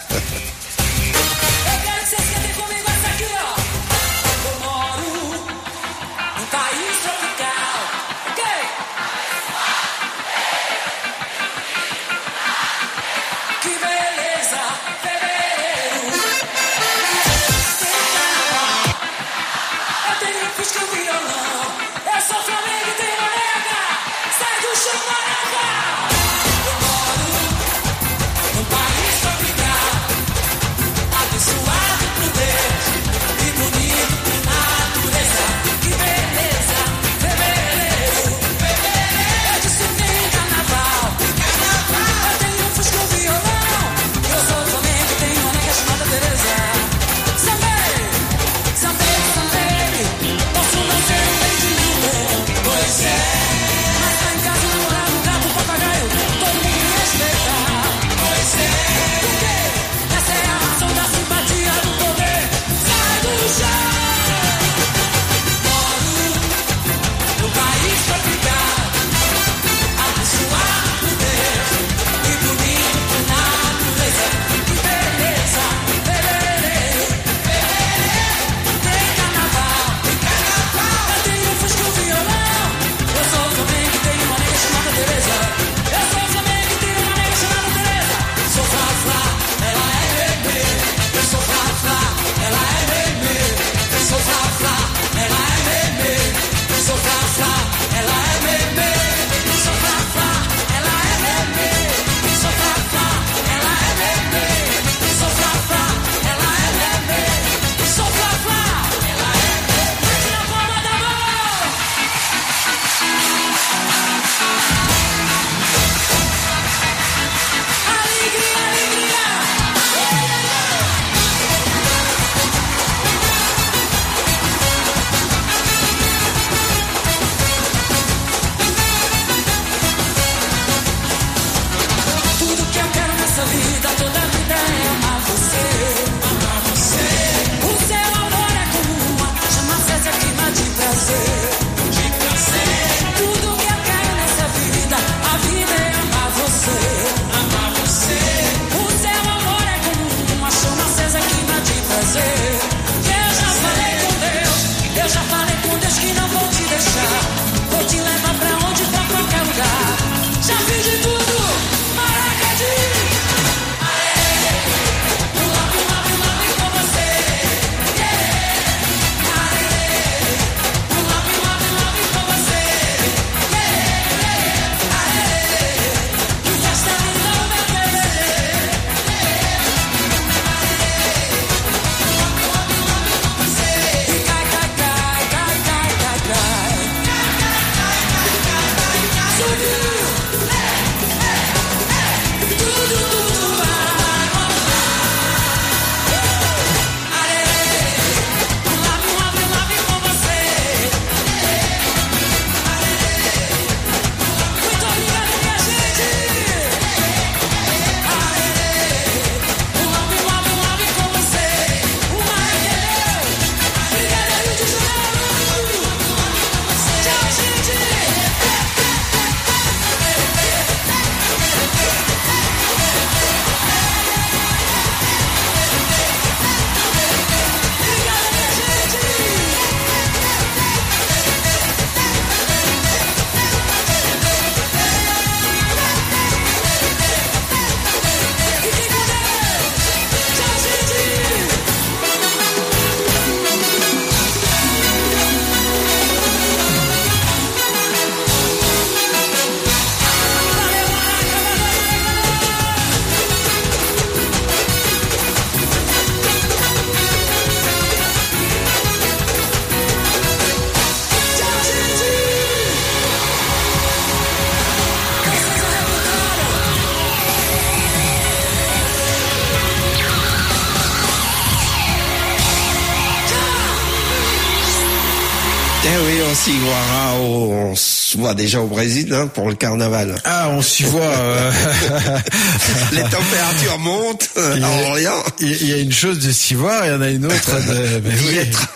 on s'y voira, on se voit déjà au Brésil hein, pour le carnaval. Ah, on s'y voit. Les températures montent à Orléans. Il y a une chose de s'y voir, il y en a une autre d'y être.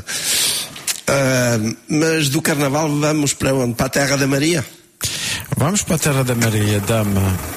Mas do carnaval vamos para onde? Para a Terra da Maria? Vamos para a Terra da Maria, dama.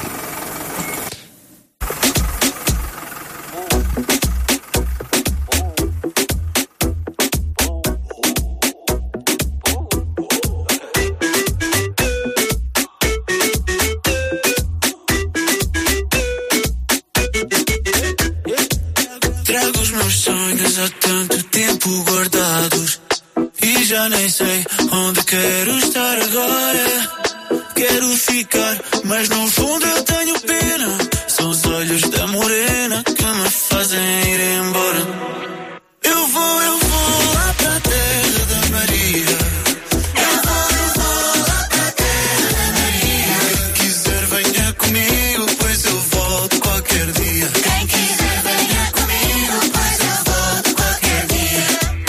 Trago os meus sonhos há tanto tempo guardados e já nem sei onde quero estar agora. Quero ficar, mas no fundo eu tenho pena. São os olhos da morena que me fazem ir embora. Eu vou lá para a Terra da Maria. Eu vou lá para a Terra da Maria. Quem quiser venha comigo, pois eu volto qualquer dia. Quem quiser venha comigo, pois eu volto qualquer dia.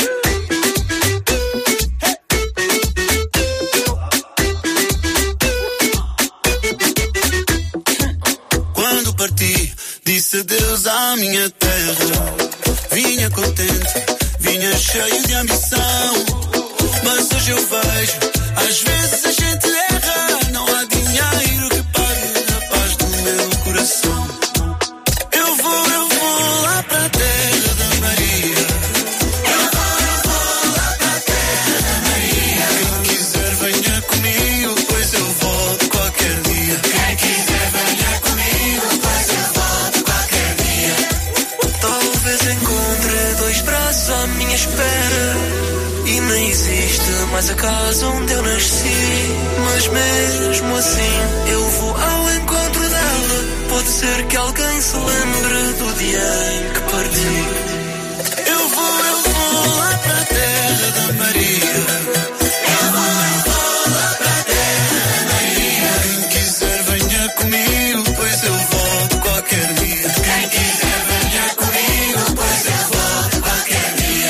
Quando parti, disse adeus à minha terra. Vinha contente, vinha cheio de ambição. Mas hoje eu vejo, às vezes a gente erra. Não há dinheiro que pague a paz do meu coração. Eu vou lá para a Terra da Maria. Eu vou lá para a Terra da Maria. Quem quiser venha comigo, pois eu volto qualquer dia. Quem quiser venha comigo, pois eu volto qualquer dia. Talvez encontre dois braços à minha espera e nem existe mais a casa onde eu nasci. Mas mesmo assim eu vou ao encontro dela. Pode ser que alguém se lembre do dia em que parti. Eu vou lá para a Terra da Maria. Eu vou lá para a Terra da Maria. Quem quiser venha comigo, pois eu volto qualquer dia. Quem quiser venha comigo, pois eu volto qualquer dia.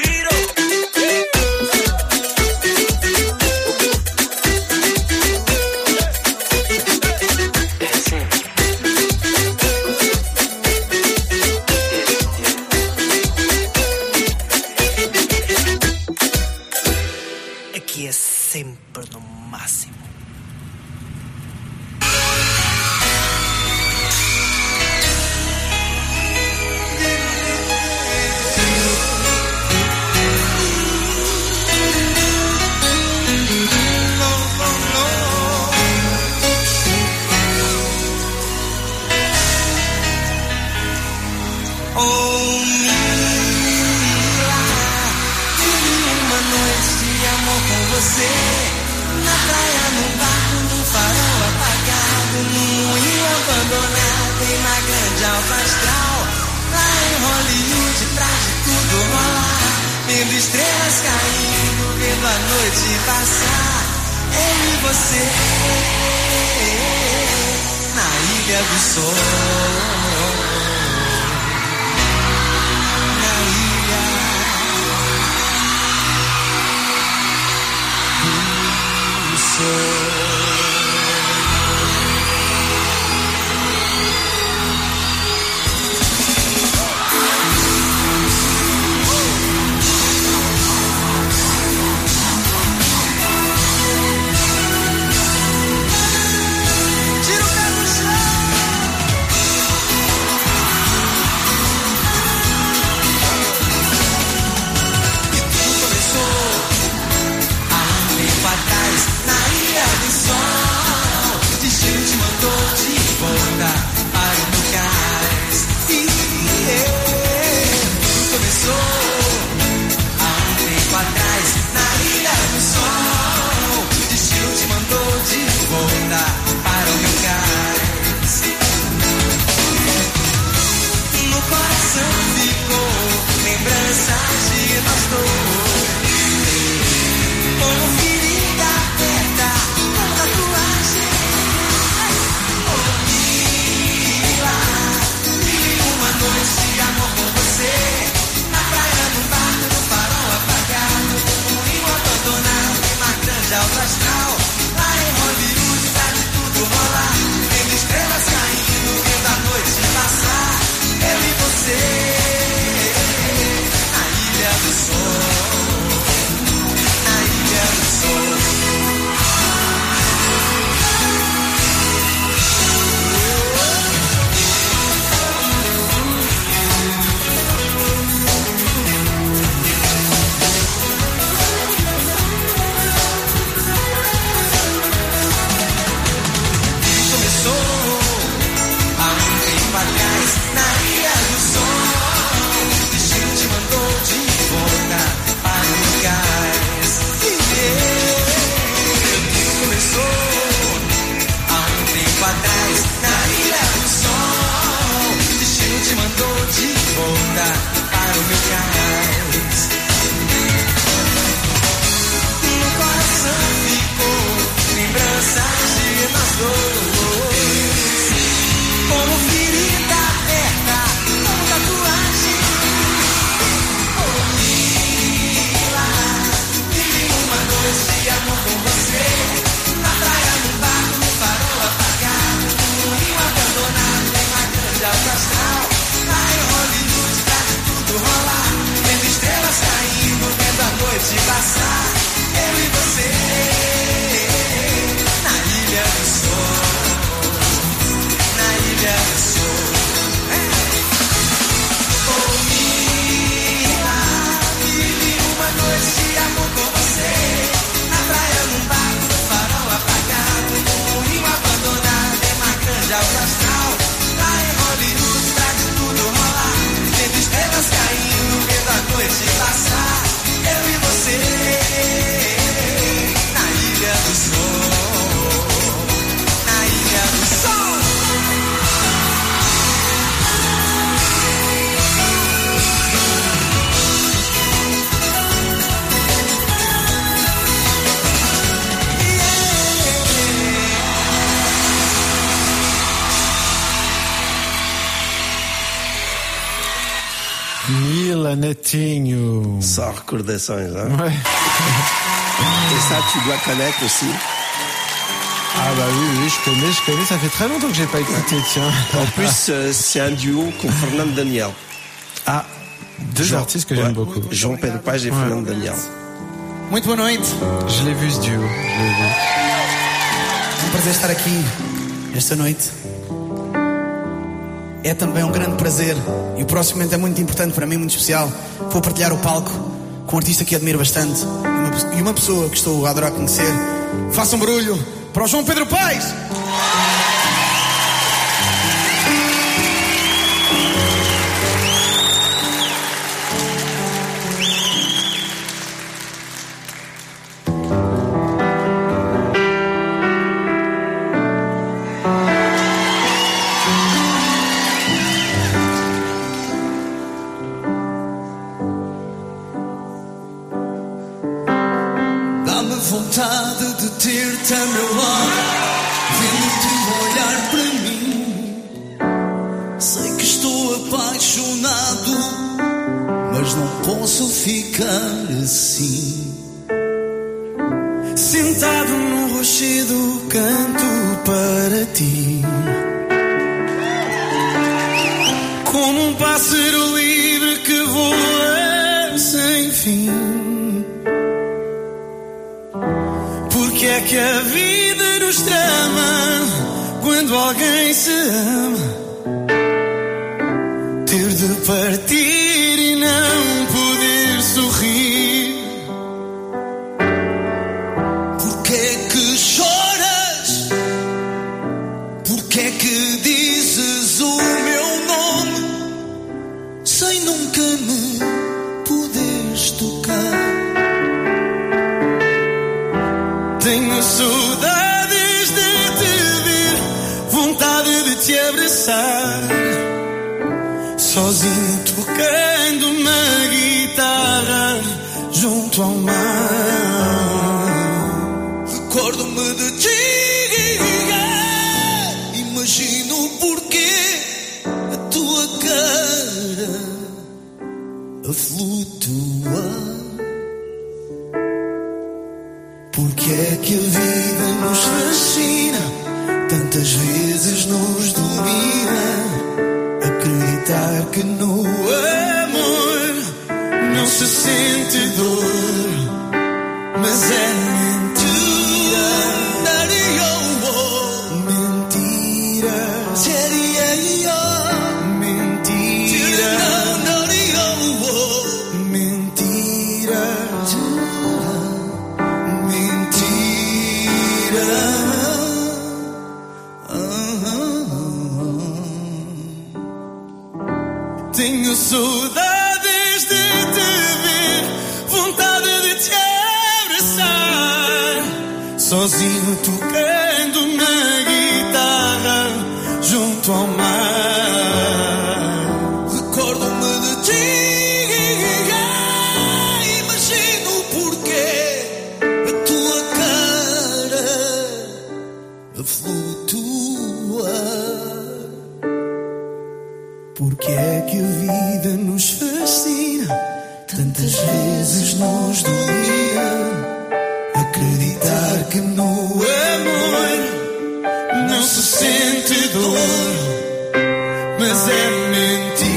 Aqui é sempre no máximo. Uma noite de amor com você, na praia, no barco, no farol apagado, num moinho abandonado e na grande alva astral. Lá em Hollywood, pra de tudo rolar, vendo estrelas caindo, vendo a noite passar. Eu e você, na Ilha do Sol. Tira o pé do chão. E tudo começou há um tempo atrás na Ilha grande alto astral. Lá em Hollywood tá de tudo rolar. Vendo estrelas caindo, vendo a noite passar. Eu e você, na Ilha do Sol, na Ilha do Sol. Netinho. Só recordações, hein? Ouais. Et ça, tu dois connaître aussi. Ah bah oui, je connais, ça fait très longtemps que j'ai pas écouté, tiens. En plus, c'est un duo com Fernando Daniel. Ah, deux artistes que j'aime beaucoup. João Pedro Paes e Fernando Daniel. Muito boa noite. Je l'ai vu ce duo, je l'ai vu. É um prazer estar aqui esta noite. É também um grande prazer e o próximo momento é muito importante para mim, muito especial. Vou partilhar o palco com um artista que admiro bastante e uma pessoa que estou a adorar conhecer. Façam barulho para o João Pedro Paes! Vontade de ter-te a meu lado, vendo-te olhar para mim. Sei que estou apaixonado, mas não posso ficar assim. Sentado no rochedo, canto para ti, como um pássaro livre que voa sem fim. Porque é que a vida nos trama quando alguém se ama? Ter de partir e não poder sorrir. Porque é que choras? Porque é que dizes o meu nome sem nunca me poderes tocar? Tenho saudades de te ver, vontade de te abraçar, sozinho tocando uma guitarra junto ao mar. Recordo-me de ti, imagino porquê a tua cara a flutuar. Porque é que a vida nos fascina, tantas vezes nos domina. Acreditar que no amor não se sente dor, mas é mentira. Mentira. Mentira. Tenho saudades de te ver, vontade de te abraçar, sozinho tocando na guitarra junto ao mar. Recordo-me de ti, imagino o porquê a tua cara flutua. Porque é que a vida nos fascina, tantas vezes nos domina. Acreditar que no amor não se sente dor, mas é mentira.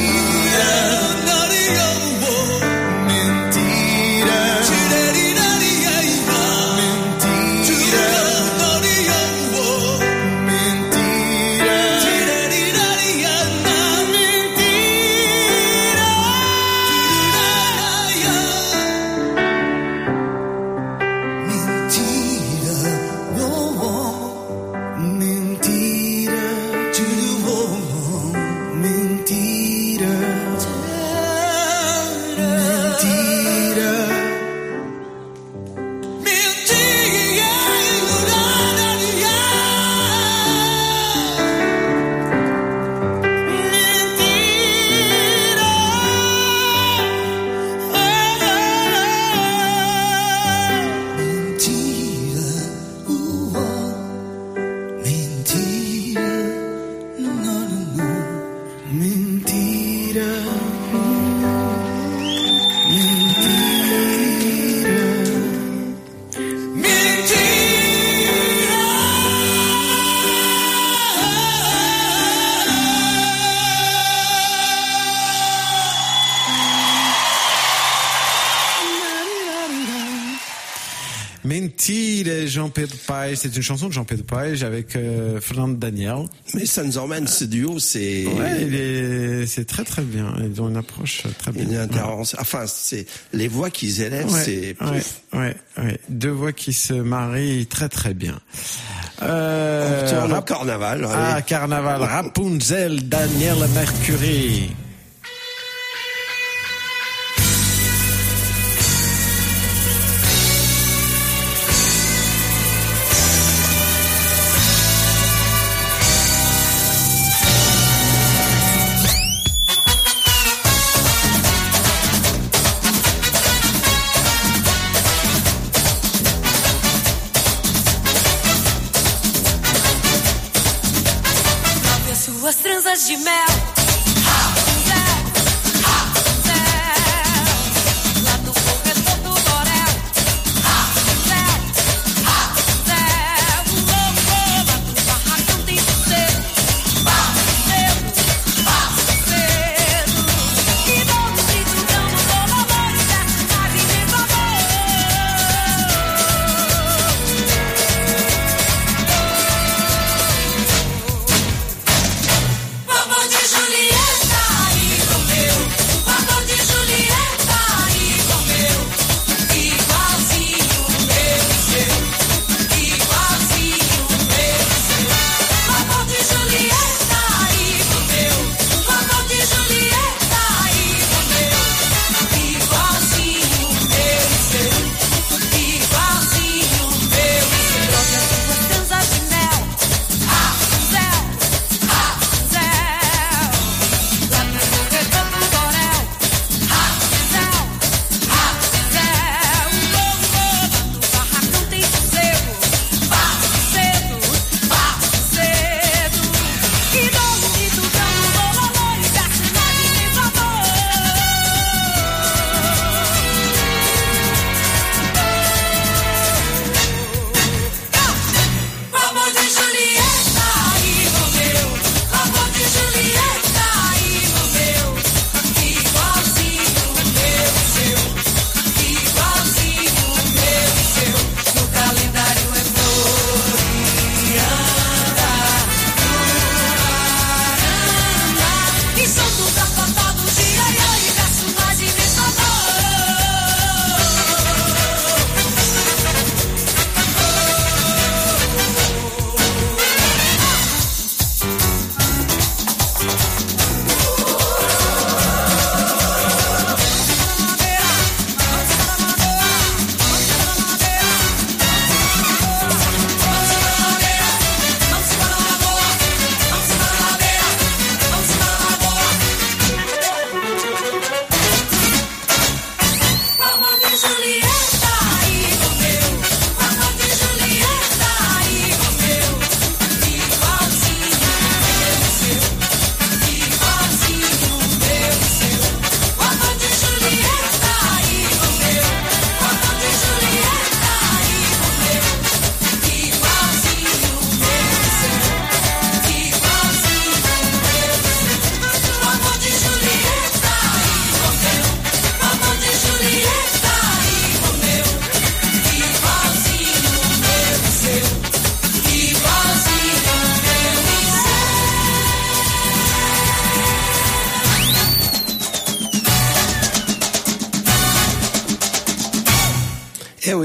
Mentira, Jean-Pedro Paes. C'est une chanson de Jean-Pedro Paes avec Fernando Daniel. Mais ça nous emmène, ce duo, c'est... Ouais, c'est très très bien. Ils ont une approche très bien. Une intervention. Enfin, c'est les voix qu'ils élèvent, c'est... Ouais. Deux voix qui se marient très très bien. On retourne au carnaval. Allez. Carnaval. Rapunzel, Daniel Mercury. Suas tranças de mel. Lá no corredor do Borel. Lá no barracão tem você. Cedo. E dou um grito, dando bom amor. E desce na avenida Vovô de Julieta.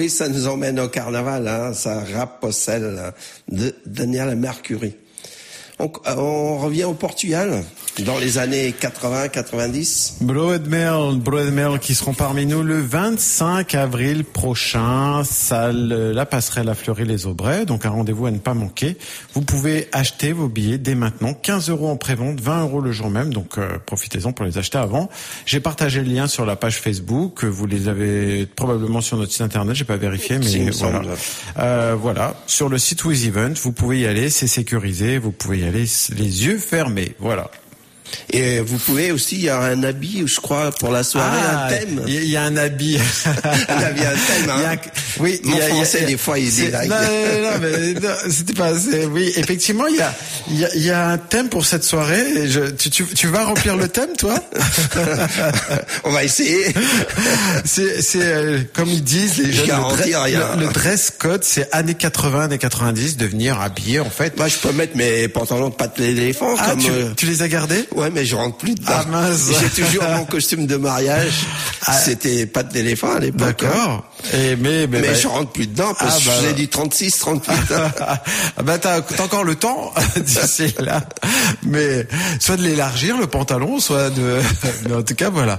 oui, ça nous emmène au carnaval, hein, ça Rapossel de Daniel Mercury. On revient au Portugal dans les années 80-90. Broa de Mel qui seront parmi nous le 25 avril prochain, salle La Passerelle à Fleury-les-Aubrais, donc un rendez-vous à ne pas manquer. Vous pouvez acheter vos billets dès maintenant, 15 € en prévente, 20 € le jour même, donc profitez-en pour les acheter avant. J'ai partagé le lien sur la page Facebook, vous les avez probablement sur notre site internet, j'ai pas vérifié, mais voilà. Voilà, sur le site With Event, vous pouvez y aller, c'est sécurisé, vous pouvez y aller les yeux fermés, voilà. Et vous pouvez aussi, il y a un habit, je crois, pour la soirée, un thème. Il y a un habit. un thème, hein. Oui, mon français, des fois, il dit là. Non, c'était pas, oui, effectivement, il y a un thème pour cette soirée. Tu vas remplir le thème, toi? On va essayer. C'est, comme ils disent, les jeunes, le dress code, c'est années 80, années 90, de venir habillé, en fait. Moi, je peux mettre mes pantalons de pattes d'éléphant, tu les as gardés? Ouais, mais je rentre plus dedans. Ah mince. J'ai toujours mon costume de mariage. C'était pattes d'éléphant à l'époque. D'accord. Mais je rentre plus dedans parce que j'ai du 36, 38. T'as encore le temps d'ici là. Mais soit de l'élargir le pantalon, soit mais en tout cas voilà.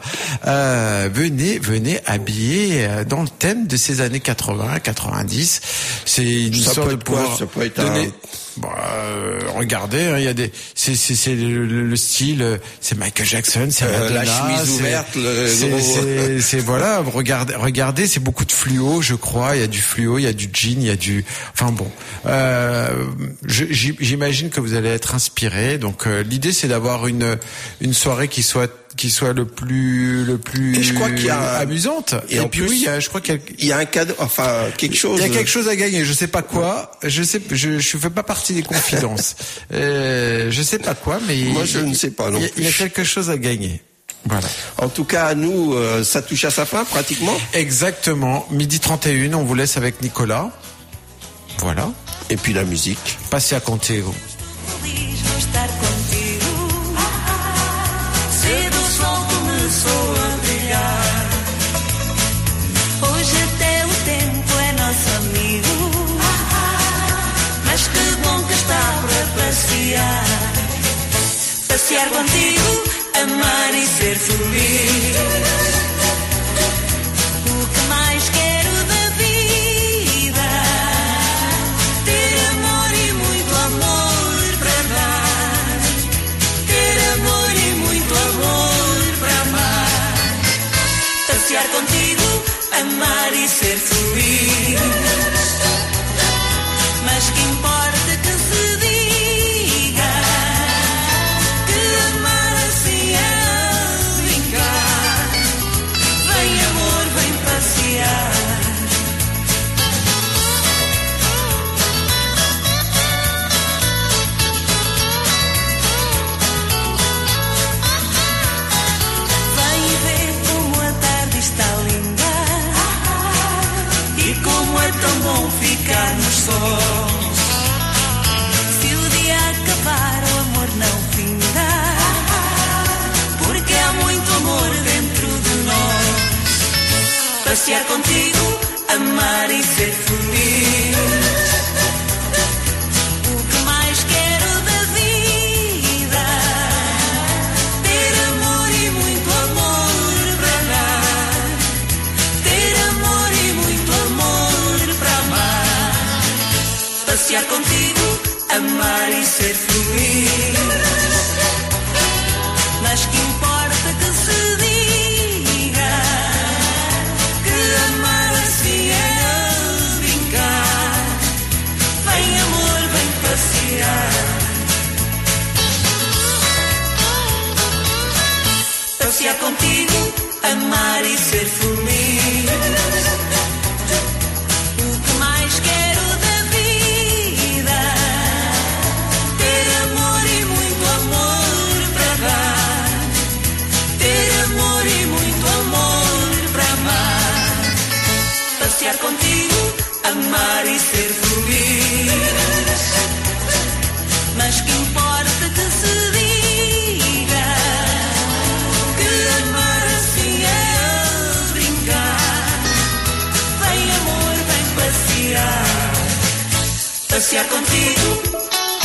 Venez habiller dans le thème de ces années 80, 90. C'est une histoire de pouvoir donner. Regardez, hein, il y a c'est le style, c'est Michael Jackson, c'est Madonna, la chemise ouverte, c'est voilà, regardez, c'est beaucoup de fluo, je crois, il y a du fluo, il y a du jean, il y a du, enfin bon, j'imagine que vous allez être inspiré. Donc l'idée c'est d'avoir une soirée qui soit le plus et je crois qu'il y a amusante. Et puis plus, oui, je crois qu'il y a un cadeau, enfin quelque chose. Il y a quelque chose à gagner. Je sais pas quoi. Je fais pas partie des confidences. Je sais pas quoi, mais moi je ne sais pas non plus. Il y a quelque chose à gagner. Voilà. En tout cas, nous, ça touche à sa fin pratiquement. Exactement. 12h31, on vous laisse avec Nicolas. Voilà. Et puis la musique. Passez à Contigo. Começou a brilhar. Hoje até o tempo é nosso amigo. Mas que bom que está para passear. Passear contigo, amar e ser feliz. O que mais quero da vida? Ter amor e muito amor para dar. Ter amor e muito amor. Passear contigo, amar e ser feliz. Mas que importa que se diga que amar assim é brincar. Vem amor, vem passear. Tão bom ficarmos sós. Se o dia acabar, o amor não findar, porque há muito amor dentro de nós. Passear contigo, amar e ser feliz. O que mais quero da vida? Ter amor e muito amor para dar. Ter amor e muito amor. Passear contigo, amar e ser feliz. Mas que importa que se diga que amar assim é brincar. Vem amor, vem passear. Passear contigo, amar e ser feliz. O que mais quero da vida? Ter amor e muito amor para dar. Ter amor e muito amor para amar. Passear contigo, amar e ser feliz. Mas que importa que se diga que amar assim é brincar. Vem amor, passear contigo.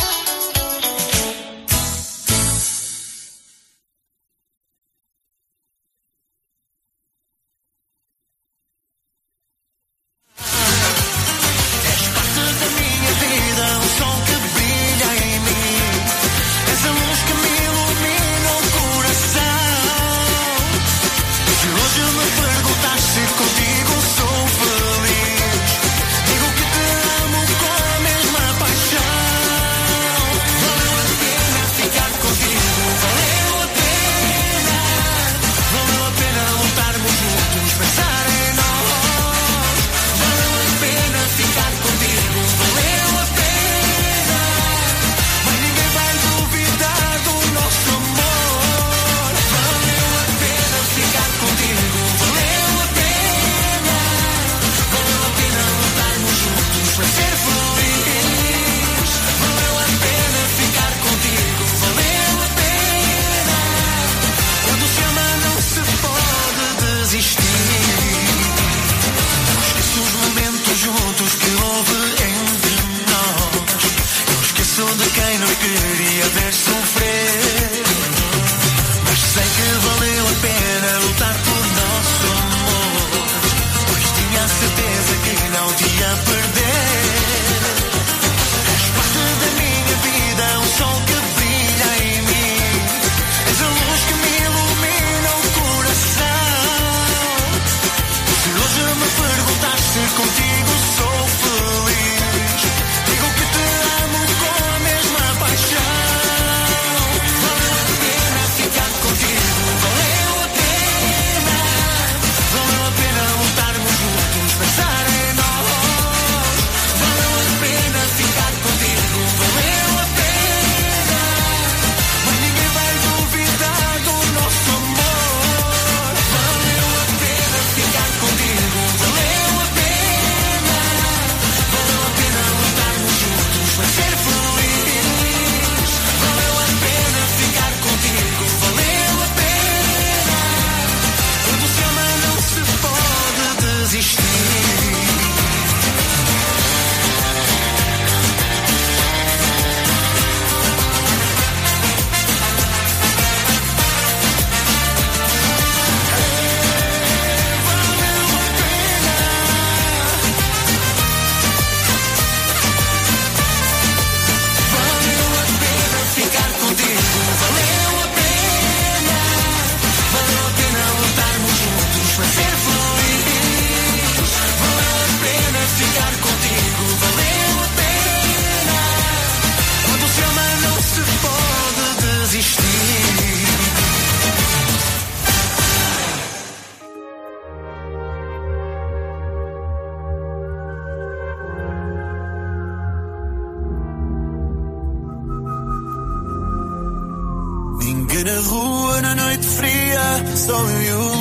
Na rua, na noite fria, só eu e o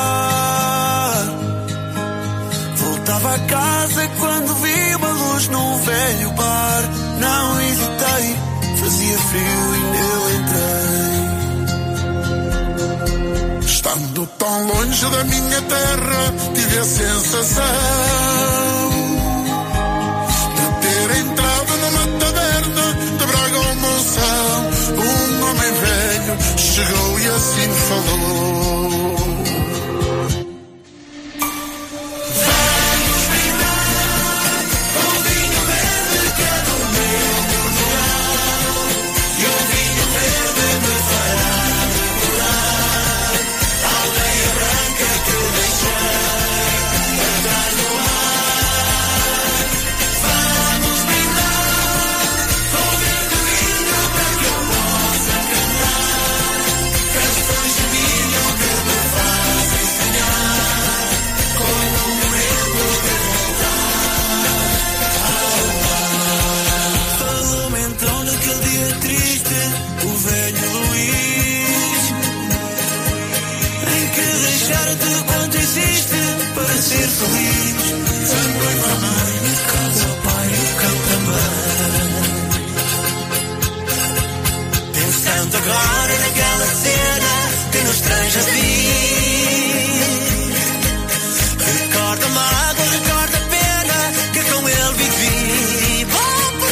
luar. Voltava a casa quando vi uma luz num velho bar. Não hesitei, fazia frio e nele entrei. Estando tão longe da minha terra, tive a sensação de ter entrado numa taberna de Braga ou Monção. Um homem velho chegou e assim falou: vamos brindar com o vinho verde que é do meu Portugal. E o vinho verde me fará recordar a aldeia branca que eu deixei cantar no ar. Vamos brindar com o verde vinho para que eu possa cantar canções de milho que me fazem sonhar com o momento de voltar ao mar. Falou-me então naquele dia triste o velho Luís, em que deixar tudo quanto existe para ser feliz. Também a mãe, na casa o pai e o cão também. Pensando agora naquela cena que nos traz assim, recorda a mágoa, recorda a pena que com ele vivi. Bom por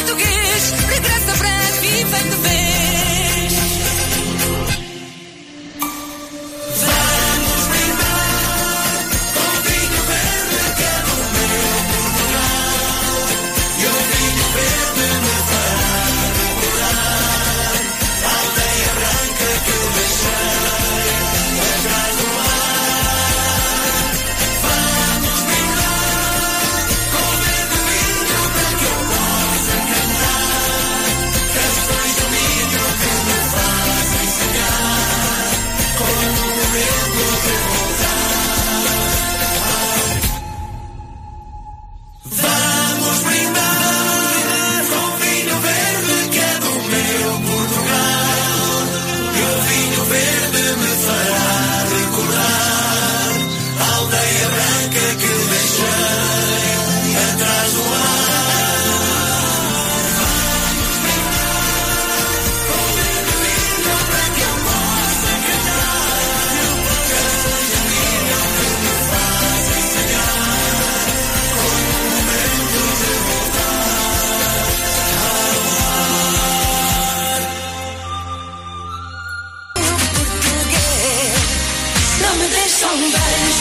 Só um beijo.